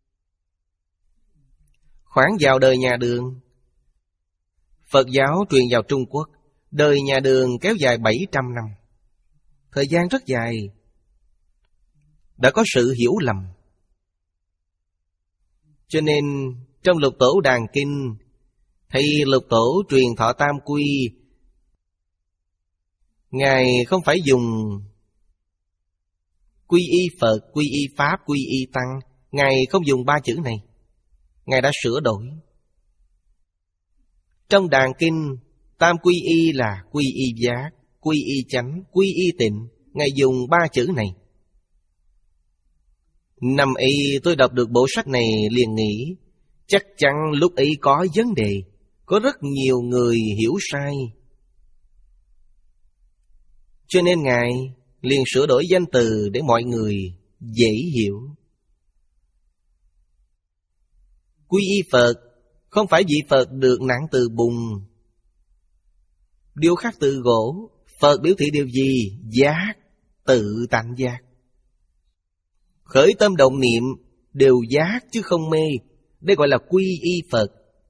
Khoảng vào đời nhà Đường, Phật giáo truyền vào Trung Quốc. Đời nhà Đường kéo dài bảy trăm năm, thời gian rất dài. Đã có sự hiểu lầm. Cho nên trong Lục Tổ Đàn Kinh, thầy Lục Tổ truyền thọ tam quy, Ngài không phải dùng quy y Phật, quy y Pháp, quy y Tăng. Ngài không dùng ba chữ này. Ngài đã sửa đổi. Trong Đàn Kinh, tam quy y là quy y giác, quy y chánh, quy y tịnh. Ngài dùng ba chữ này. Năm ấy tôi đọc được bộ sách này liền nghĩ, chắc chắn lúc ấy có vấn đề. Có rất nhiều người hiểu sai. Cho nên Ngài liền sửa đổi danh từ để mọi người dễ hiểu. Quy y Phật không phải vị Phật được nặng từ bùn, điêu khắc từ gỗ. Phật biểu thị điều gì? Giác, tự tánh giác. Khởi tâm động niệm đều giác chứ không mê. Đây gọi là quy y Phật.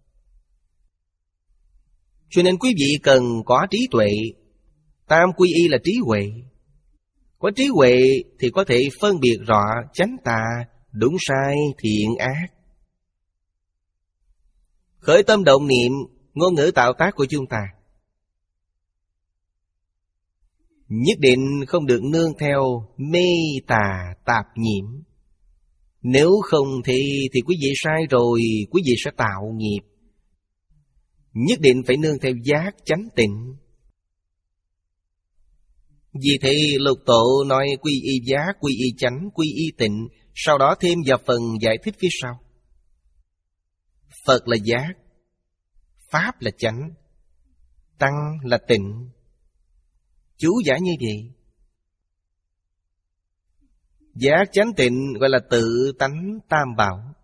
Cho nên quý vị cần có trí tuệ. Tam quy y là trí huệ. Có trí huệ thì có thể phân biệt rõ chánh tà, đúng sai, thiện ác. Khởi tâm động niệm, ngôn ngữ tạo tác của chúng ta nhất định không được nương theo mê tà tạp nhiễm. Nếu không thì, thì quý vị sai rồi, quý vị sẽ tạo nghiệp. Nhất định phải nương theo giác chánh tịnh. Vì thế Lục Tổ nói quy y giác, quy y chánh, quy y tịnh. Sau đó thêm vào phần giải thích phía sau. Phật là giác, Pháp là chánh, Tăng là tịnh. Chú giải như vậy. Giác chánh tịnh gọi là tự tánh tam bảo.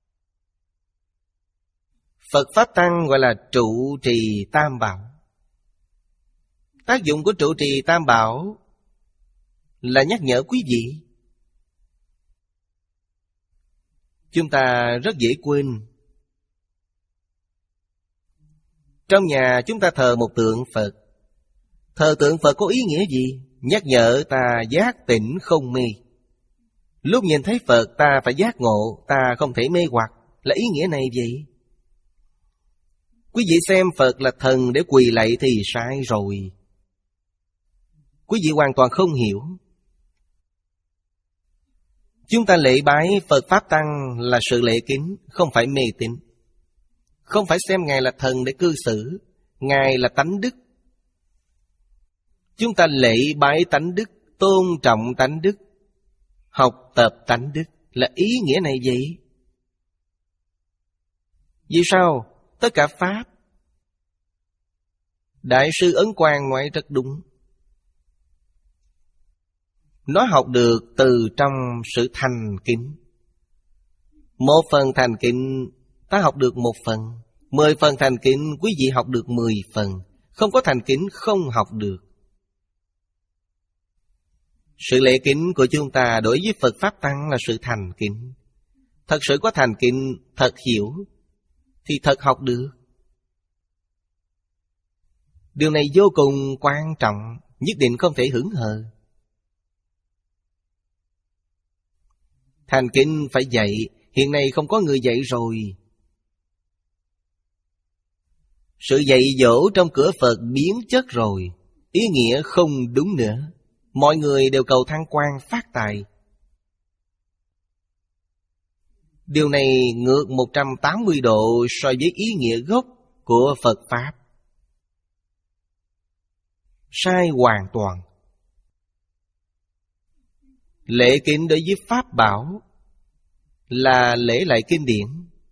Phật Pháp Tăng gọi là trụ trì tam bảo. Tác dụng của trụ trì tam bảo là nhắc nhở quý vị. Chúng ta rất dễ quên. Trong nhà chúng ta thờ một tượng Phật. Thờ tượng Phật có ý nghĩa gì? Nhắc nhở ta giác tỉnh không mê. Lúc nhìn thấy Phật ta phải giác ngộ, ta không thể mê hoặc. Là ý nghĩa này vậy. Quý vị xem Phật là thần để quỳ lạy thì sai rồi. Quý vị hoàn toàn không hiểu. Chúng ta lễ bái Phật Pháp Tăng là sự lễ kính, không phải mê tín. Không phải xem Ngài là thần để cư xử. Ngài là tánh đức. Chúng ta lễ bái tánh đức, tôn trọng tánh đức, học tập tánh đức. Là ý nghĩa này vậy. Vì sao? Tất cả Pháp Đại sư Ấn Quang nói rất đúng. Nó học được từ trong sự thành kính. Một phần thành kính ta học được một phần. Mười phần thành kính quý vị học được mười phần. Không có thành kính không học được. Sự lễ kính của chúng ta đối với Phật Pháp Tăng là sự thành kính. Thật sự có thành kính, thật hiểu thì thật học được. Điều này vô cùng quan trọng, nhất định không thể hững hờ. Thành kính phải dạy, hiện nay không có người dạy rồi. Sự dạy dỗ trong cửa Phật biến chất rồi, ý nghĩa không đúng nữa. Mọi người đều cầu thăng quan phát tài. Điều này ngược một trăm tám mươi độ so với ý nghĩa gốc của Phật Pháp. Sai hoàn toàn. Lễ kính đối với Pháp bảo là lễ lại kinh điển.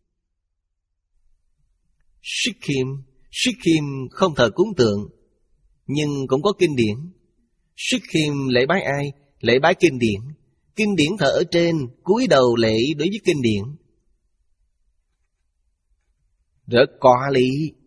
Sikkim, Sikkim không thờ cúng tượng, nhưng cũng có kinh điển. Sikkim lễ bái ai? Lễ bái kinh điển. Kinh điển thờ ở trên, cúi đầu lễ đối với kinh điển. Rất có lý.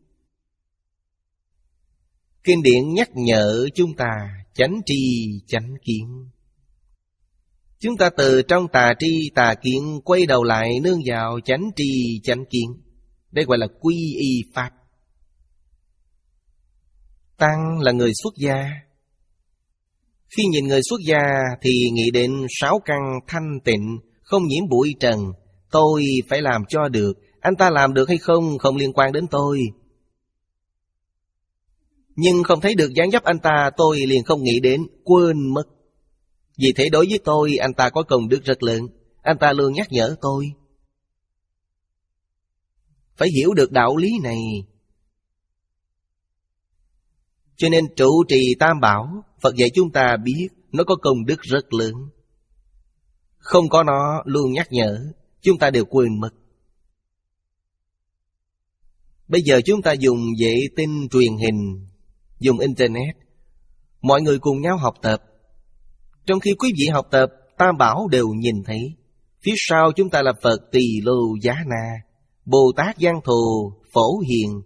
Kinh điển nhắc nhở chúng ta chánh tri chánh kiến. Chúng ta từ trong tà tri tà kiến quay đầu lại nương vào chánh tri chánh kiến. Đây gọi là quy y pháp. Tăng là người xuất gia. Khi nhìn người xuất gia thì nghĩ đến sáu căn thanh tịnh, không nhiễm bụi trần. Tôi phải làm cho được. Anh ta làm được hay không không liên quan đến tôi. Nhưng không thấy được dáng dấp anh ta, tôi liền không nghĩ đến, quên mất. Vì thế đối với tôi, anh ta có công đức rất lớn. Anh ta luôn nhắc nhở tôi. Phải hiểu được đạo lý này. Cho nên trụ trì Tam Bảo, Phật dạy chúng ta biết nó có công đức rất lớn. Không có nó luôn nhắc nhở, chúng ta đều quên mất. Bây giờ chúng ta dùng vệ tinh truyền hình, dùng Internet, mọi người cùng nhau học tập. Trong khi quý vị học tập, Tam Bảo đều nhìn thấy. Phía sau chúng ta là Phật Tỳ Lô Giá Na, Bồ Tát Giang Thù, Phổ Hiền.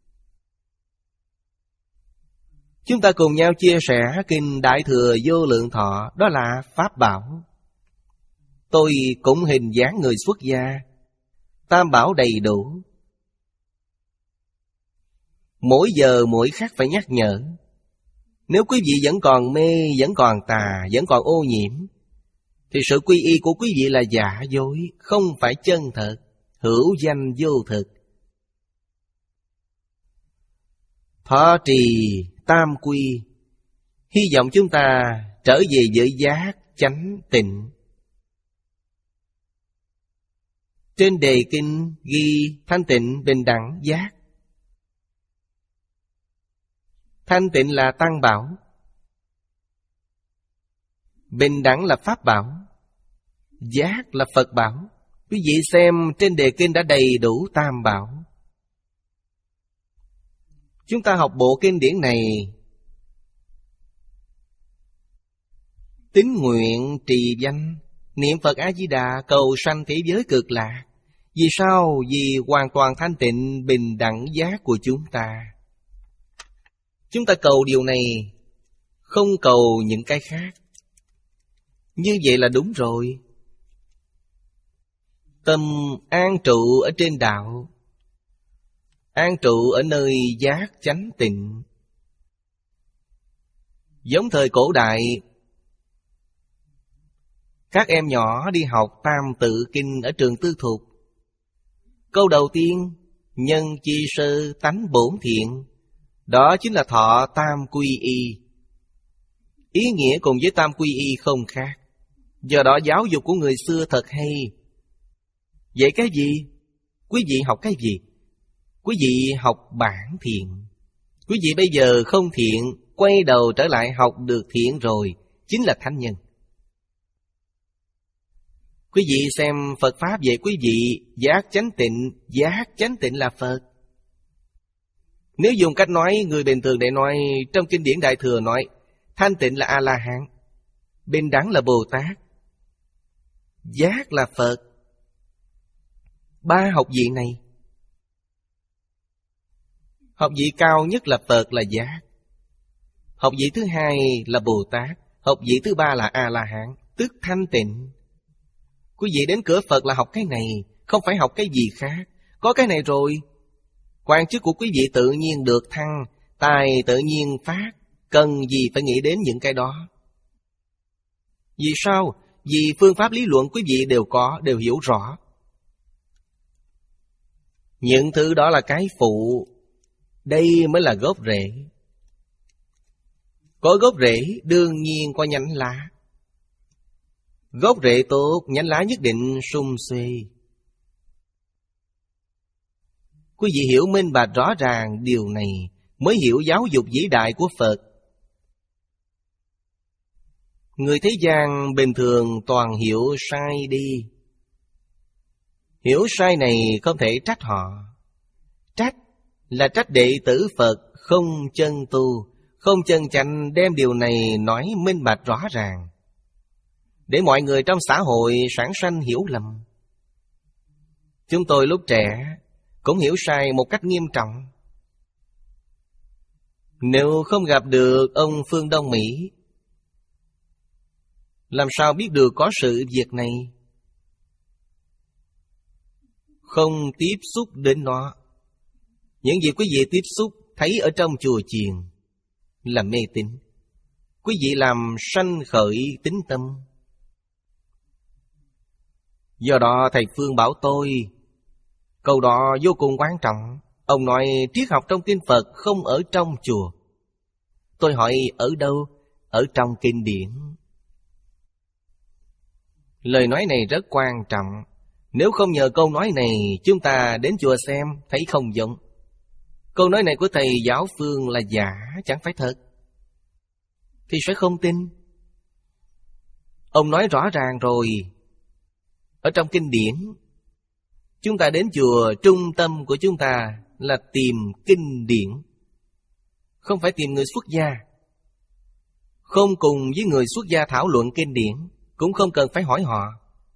Chúng ta cùng nhau chia sẻ kinh Đại Thừa Vô Lượng Thọ, đó là Pháp Bảo. Tôi cũng hình dáng người xuất gia, Tam Bảo đầy đủ. Mỗi giờ mỗi khắc phải nhắc nhở. Nếu quý vị vẫn còn mê, vẫn còn tà, vẫn còn ô nhiễm, thì sự quy y của quý vị là giả dối, không phải chân thật, hữu danh vô thực. Thọ trì tam quy, hy vọng chúng ta trở về với giác chánh tịnh. Trên đề kinh ghi thanh tịnh bình đẳng giác. Thanh tịnh là tăng bảo, bình đẳng là pháp bảo, giác là Phật bảo. Quý vị xem trên đề kinh đã đầy đủ tam bảo. Chúng ta học bộ kinh điển này, tín nguyện trì danh, niệm Phật A-di-đà, cầu sanh thế giới cực lạc. Vì sao? Vì hoàn toàn thanh tịnh bình đẳng giác của chúng ta. Chúng ta cầu điều này, không cầu những cái khác. Như vậy là đúng rồi. Tâm an trụ ở trên đạo, an trụ ở nơi giác chánh tịnh. Giống thời cổ đại, các em nhỏ đi học Tam Tự Kinh ở trường tư thục. Câu đầu tiên, nhân chi sơ tánh bổn thiện, đó chính là thọ tam quy y. Ý nghĩa cùng với tam quy y không khác. Do đó giáo dục của người xưa thật hay. Vậy cái gì? Quý vị học cái gì? Quý vị học bản thiện. Quý vị bây giờ không thiện, quay đầu trở lại học được thiện rồi, chính là thánh nhân. Quý vị xem Phật Pháp về quý vị, giác chánh tịnh, giác chánh tịnh là Phật. Nếu dùng cách nói người bình thường để nói, trong kinh điển Đại Thừa nói, thanh tịnh là A-la-hán, bình đẳng là Bồ Tát, giác là Phật. Ba học vị này, học vị cao nhất là Phật là giác, học vị thứ hai là Bồ Tát, học vị thứ ba là A-la-hán, tức thanh tịnh. Quý vị đến cửa Phật là học cái này, không phải học cái gì khác. Có cái này rồi, quan chức của quý vị tự nhiên được thăng, tài tự nhiên phát, cần gì phải nghĩ đến những cái đó. Vì sao? Vì phương pháp lý luận quý vị đều có, đều hiểu rõ. Những thứ đó là cái phụ, đây mới là gốc rễ. Có gốc rễ đương nhiên có nhánh lá. Gốc rễ tốt, nhánh lá nhất định sum xuê. Quý vị hiểu minh bạch rõ ràng điều này, mới hiểu giáo dục vĩ đại của Phật. Người thế gian bình thường toàn hiểu sai đi. Hiểu sai này không thể trách họ. Trách là trách đệ tử Phật không chân tu, không chân chánh đem điều này nói minh bạch rõ ràng, để mọi người trong xã hội sản sanh hiểu lầm. Chúng tôi lúc trẻ cũng hiểu sai một cách nghiêm trọng. Nếu không gặp được ông Phương Đông Mỹ, làm sao biết được có sự việc này? Không tiếp xúc đến nó. Những gì quý vị tiếp xúc thấy ở trong chùa chiền là mê tín. Quý vị làm sanh khởi tín tâm. Do đó thầy Phương bảo tôi, câu đó vô cùng quan trọng. Ông nói triết học trong kinh Phật không ở trong chùa. Tôi hỏi ở đâu? Ở trong kinh điển. Lời nói này rất quan trọng. Nếu không nhờ câu nói này, chúng ta đến chùa xem thấy không giống. Câu nói này của thầy giáo Phương là giả, chẳng phải thật, thì sẽ không tin. Ông nói rõ ràng rồi. Ở trong kinh điển, chúng ta đến chùa, trung tâm của chúng ta là tìm kinh điển, không phải tìm người xuất gia. Không cùng với người xuất gia thảo luận kinh điển, cũng không cần phải hỏi họ.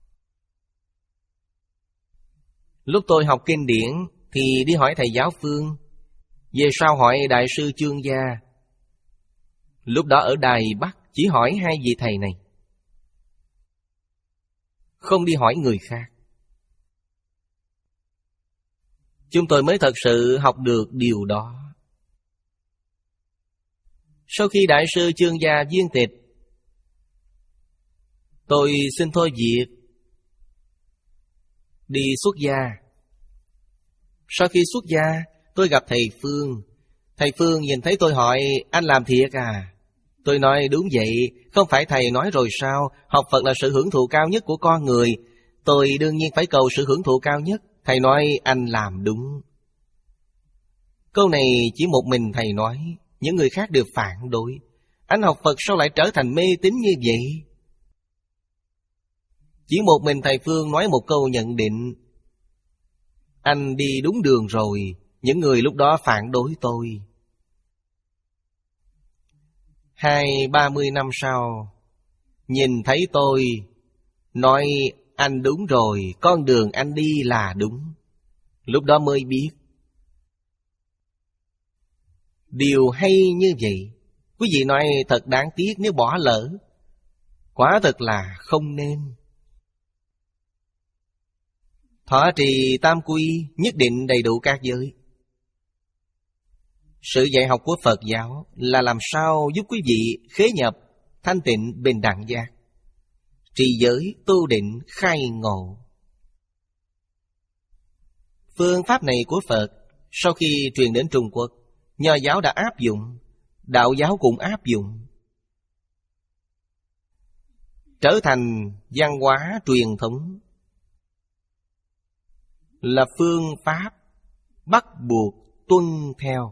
Lúc tôi học kinh điển thì đi hỏi thầy giáo Phương, về sau hỏi Đại sư Chương Gia. Lúc đó ở Đài Bắc chỉ hỏi hai vị thầy này, không đi hỏi người khác. Chúng tôi mới thật sự học được điều đó. Sau khi Đại sư Chương Gia viên tịch, tôi xin thôi việc, đi xuất gia. Sau khi xuất gia, tôi gặp thầy Phương. Thầy Phương nhìn thấy tôi hỏi, anh làm thiệt à? Tôi nói đúng vậy, không phải thầy nói rồi sao, học Phật là sự hưởng thụ cao nhất của con người. Tôi đương nhiên phải cầu sự hưởng thụ cao nhất. Thầy nói anh làm đúng. Câu này chỉ một mình thầy nói, những người khác đều phản đối. Anh học Phật sao lại trở thành mê tín như vậy? Chỉ một mình thầy Phương nói một câu nhận định, anh đi đúng đường rồi. Những người lúc đó phản đối tôi. Hai ba mươi năm sau, nhìn thấy tôi, nói anh đúng rồi, con đường anh đi là đúng. Lúc đó mới biết, điều hay như vậy. Quý vị nói thật đáng tiếc nếu bỏ lỡ. Quả thật là không nên. Thọ trì tam quy, nhất định đầy đủ các giới. Sự dạy học của Phật giáo là làm sao giúp quý vị khế nhập, thanh tịnh, bình đẳng giác, trì giới, tu định, khai ngộ. Phương pháp này của Phật sau khi truyền đến Trung Quốc, Nho giáo đã áp dụng, Đạo giáo cũng áp dụng, trở thành văn hóa truyền thống, là phương pháp bắt buộc tuân theo.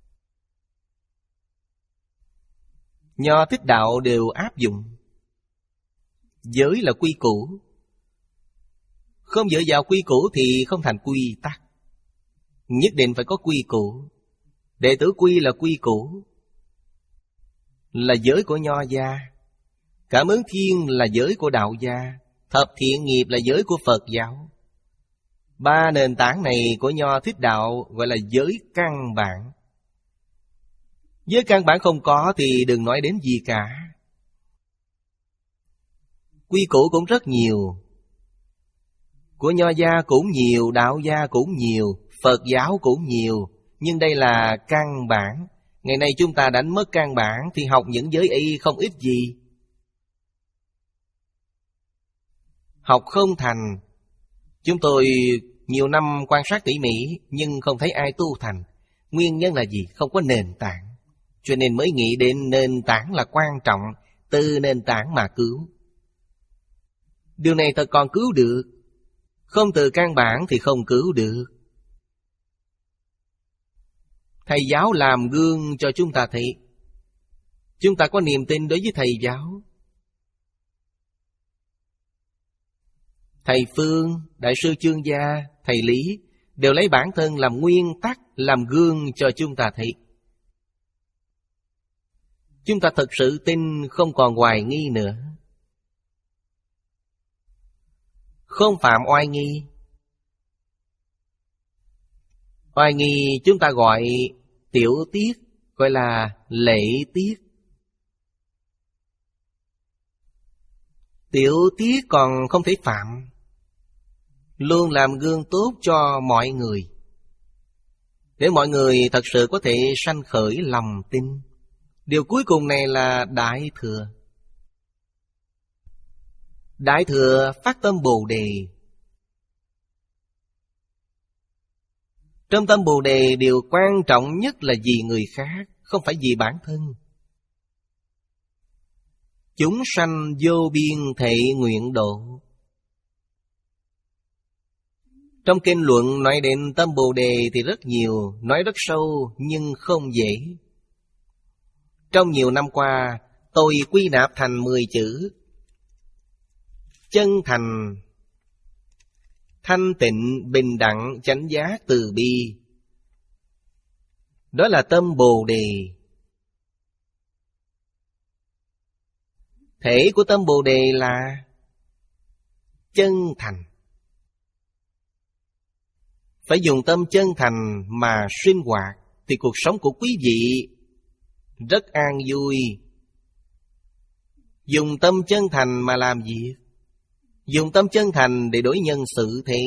Nho Thích Đạo đều áp dụng. Giới là quy củ, không dựa vào quy củ thì không thành quy tắc. Nhất định phải có quy củ. Đệ tử quy là quy củ, là giới của Nho gia. Cảm ứng thiên là giới của Đạo gia. Thập thiện nghiệp là giới của Phật giáo. Ba nền tảng này của Nho Thích Đạo gọi là giới căn bản. Giới căn bản không có thì đừng nói đến gì cả. Quy củ cũng rất nhiều. Của Nho gia cũng nhiều, Đạo gia cũng nhiều, Phật giáo cũng nhiều. Nhưng đây là căn bản. Ngày nay chúng ta đánh mất căn bản thì học những giới y không ích gì. Học không thành. Chúng tôi nhiều năm quan sát tỉ mỉ nhưng không thấy ai tu thành. Nguyên nhân là gì? Không có nền tảng. Cho nên mới nghĩ đến nền tảng là quan trọng, từ nền tảng mà cứu. Điều này thật còn cứu được. Không từ căn bản thì không cứu được. Thầy giáo làm gương cho chúng ta thấy. Chúng ta có niềm tin đối với thầy giáo. Thầy Phương, Đại sư Chương Gia, thầy Lý đều lấy bản thân làm nguyên tắc, làm gương cho chúng ta thấy. Chúng ta thật sự tin, không còn hoài nghi nữa. Không phạm oai nghi. Oai nghi chúng ta gọi tiểu tiết, gọi là lễ tiết. Tiểu tiết còn không thể phạm. Luôn làm gương tốt cho mọi người, để mọi người thật sự có thể sanh khởi lòng tin. Điều cuối cùng này là Đại Thừa. Đại Thừa phát tâm Bồ Đề. Trong tâm Bồ Đề, điều quan trọng nhất là vì người khác, không phải vì bản thân. Chúng sanh vô biên thệ nguyện độ. Trong kinh luận nói đến tâm Bồ Đề thì rất nhiều, nói rất sâu nhưng không dễ. Trong nhiều năm qua, tôi quy nạp thành mười chữ: chân thành, thanh tịnh, bình đẳng, chánh giác, từ bi. Đó là tâm Bồ Đề. Thể của tâm Bồ Đề là chân thành. Phải dùng tâm chân thành mà sinh hoạt thì cuộc sống của quý vị rất an vui. Dùng tâm chân thành mà làm việc, dùng tâm chân thành để đối nhân xử thế.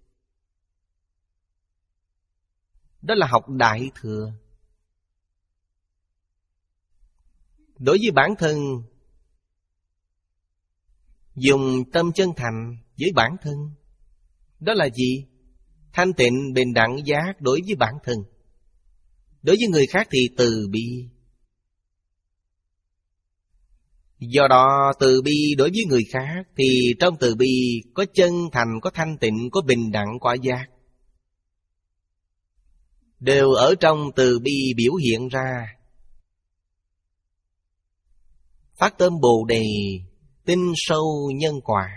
Đó là học Đại Thừa. Đối với bản thân, dùng tâm chân thành với bản thân. Đó là gì? Thanh tịnh, bình đẳng, giác đối với bản thân. Đối với người khác thì từ bi. Do đó từ bi đối với người khác thì trong từ bi có chân thành, có thanh tịnh, có bình đẳng, có giác. Đều ở trong từ bi biểu hiện ra. Phát tâm Bồ Đề, tin sâu nhân quả.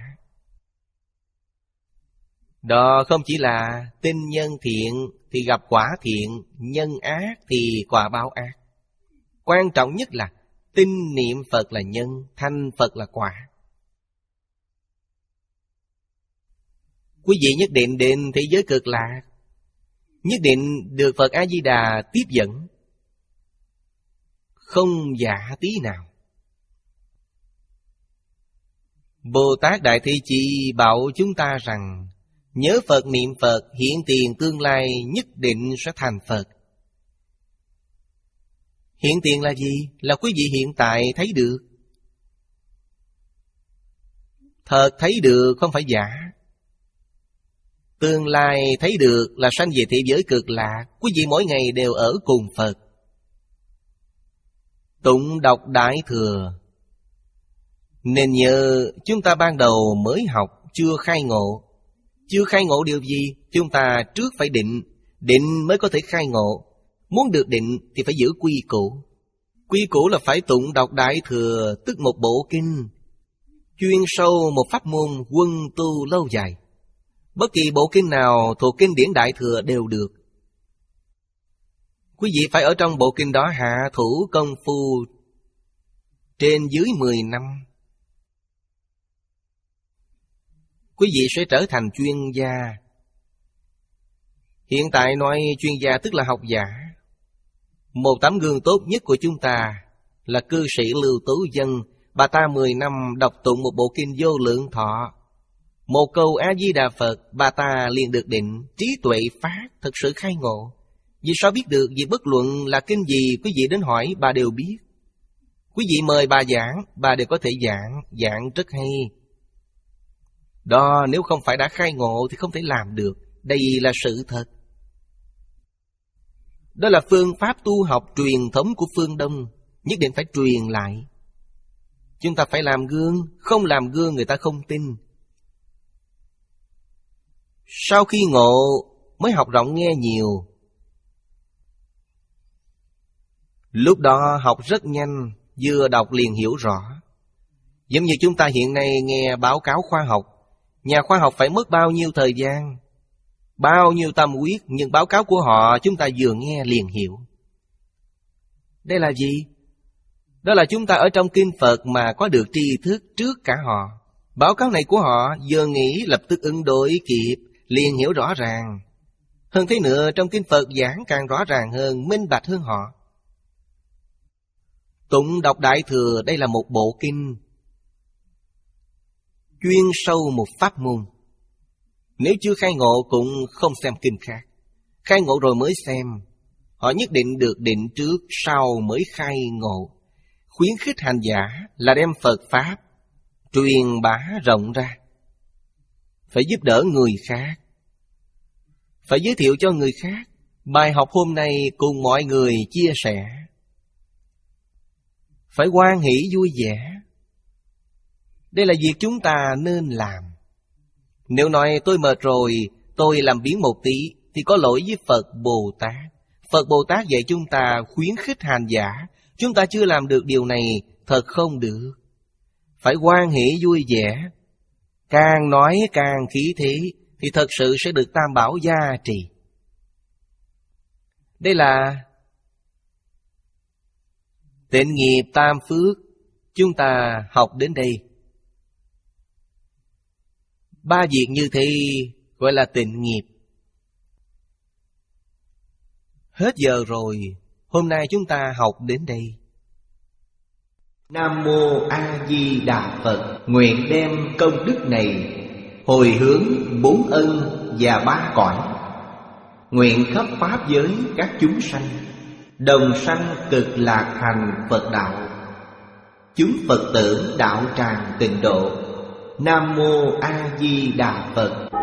Đó không chỉ là tin nhân thiện thì gặp quả thiện, nhân ác thì quả báo ác. Quan trọng nhất là tin niệm Phật là nhân, thanh Phật là quả. Quý vị nhất định đến thế giới cực lạc, nhất định được Phật A-di-đà tiếp dẫn, không giả tí nào. Bồ Tát Đại Thế Chí bảo chúng ta rằng nhớ Phật, niệm Phật, hiện tiền tương lai nhất định sẽ thành Phật. Hiện tiền là gì? Là quý vị hiện tại thấy được. Thật thấy được, không phải giả. Tương lai thấy được là sanh về thế giới cực lạc. Quý vị mỗi ngày đều ở cùng Phật. Tụng đọc Đại Thừa. Nên nhớ chúng ta ban đầu mới học, chưa khai ngộ. Chưa khai ngộ điều gì? Chúng ta trước phải định. Định mới có thể khai ngộ. Muốn được định thì phải giữ quy củ. Quy củ là phải tụng đọc Đại Thừa, tức một bộ kinh, chuyên sâu một pháp môn, quân tu lâu dài. Bất kỳ bộ kinh nào thuộc kinh điển Đại Thừa đều được. Quý vị phải ở trong bộ kinh đó hạ thủ công phu trên dưới mười năm. Quý vị sẽ trở thành chuyên gia. Hiện tại nói chuyên gia tức là học giả. Một tấm gương tốt nhất của chúng ta là cư sĩ Lưu Tú Vân. Bà ta mười năm đọc tụng một bộ kinh Vô Lượng Thọ. Một câu A-di-đà Phật, bà ta liền được định, trí tuệ phát, thật sự khai ngộ. Vì sao biết được? Vì bất luận là kinh gì quý vị đến hỏi, bà đều biết. Quý vị mời bà giảng, bà đều có thể giảng, giảng rất hay. Đó, nếu không phải đã khai ngộ thì không thể làm được. Đây là sự thật. Đó là phương pháp tu học truyền thống của phương Đông, nhất định phải truyền lại. Chúng ta phải làm gương, không làm gương người ta không tin. Sau khi ngộ mới học rộng nghe nhiều. Lúc đó học rất nhanh, vừa đọc liền hiểu rõ. Giống như chúng ta hiện nay nghe báo cáo khoa học, Nhà khoa học phải mất bao nhiêu thời gian, bao nhiêu tâm huyết, nhưng báo cáo của họ chúng ta vừa nghe liền hiểu. Đây là gì? Đó là chúng ta ở trong kinh Phật mà có được tri thức trước cả họ. Báo cáo này của họ vừa nghĩ lập tức ứng đối kịp, liền hiểu rõ ràng. Hơn thế nữa, trong kinh Phật giảng càng rõ ràng hơn, minh bạch hơn họ. Tụng đọc Đại Thừa, đây là một bộ kinh chuyên sâu một pháp môn. Nếu chưa khai ngộ cũng không xem kinh khác. Khai ngộ rồi mới xem. Họ nhất định được định trước, sau mới khai ngộ. Khuyến khích hành giả là đem Phật Pháp truyền bá rộng ra. Phải giúp đỡ người khác, phải giới thiệu cho người khác. Bài học hôm nay cùng mọi người chia sẻ. Phải hoan hỷ vui vẻ. Đây là việc chúng ta nên làm. Nếu nói tôi mệt rồi, tôi làm biếng một tí, thì có lỗi với Phật Bồ Tát. Phật Bồ Tát dạy chúng ta khuyến khích hành giả. Chúng ta chưa làm được điều này, thật không được. Phải hoan hỷ vui vẻ. Càng nói càng khí thế, thì thật sự sẽ được Tam Bảo gia trì. Đây là tịnh nghiệp tam phước. Chúng ta học đến đây. Ba việc như thế gọi là tịnh nghiệp. Hết giờ rồi. Hôm nay chúng ta học đến đây. Nam Mô A Di Đà Phật. Nguyện đem công đức này hồi hướng bốn ân và ba cõi. Nguyện khắp pháp giới các chúng sanh đồng sanh cực lạc thành Phật đạo. Chúng Phật tử đạo tràng tịnh độ. Nam Mô A Di Đà Phật.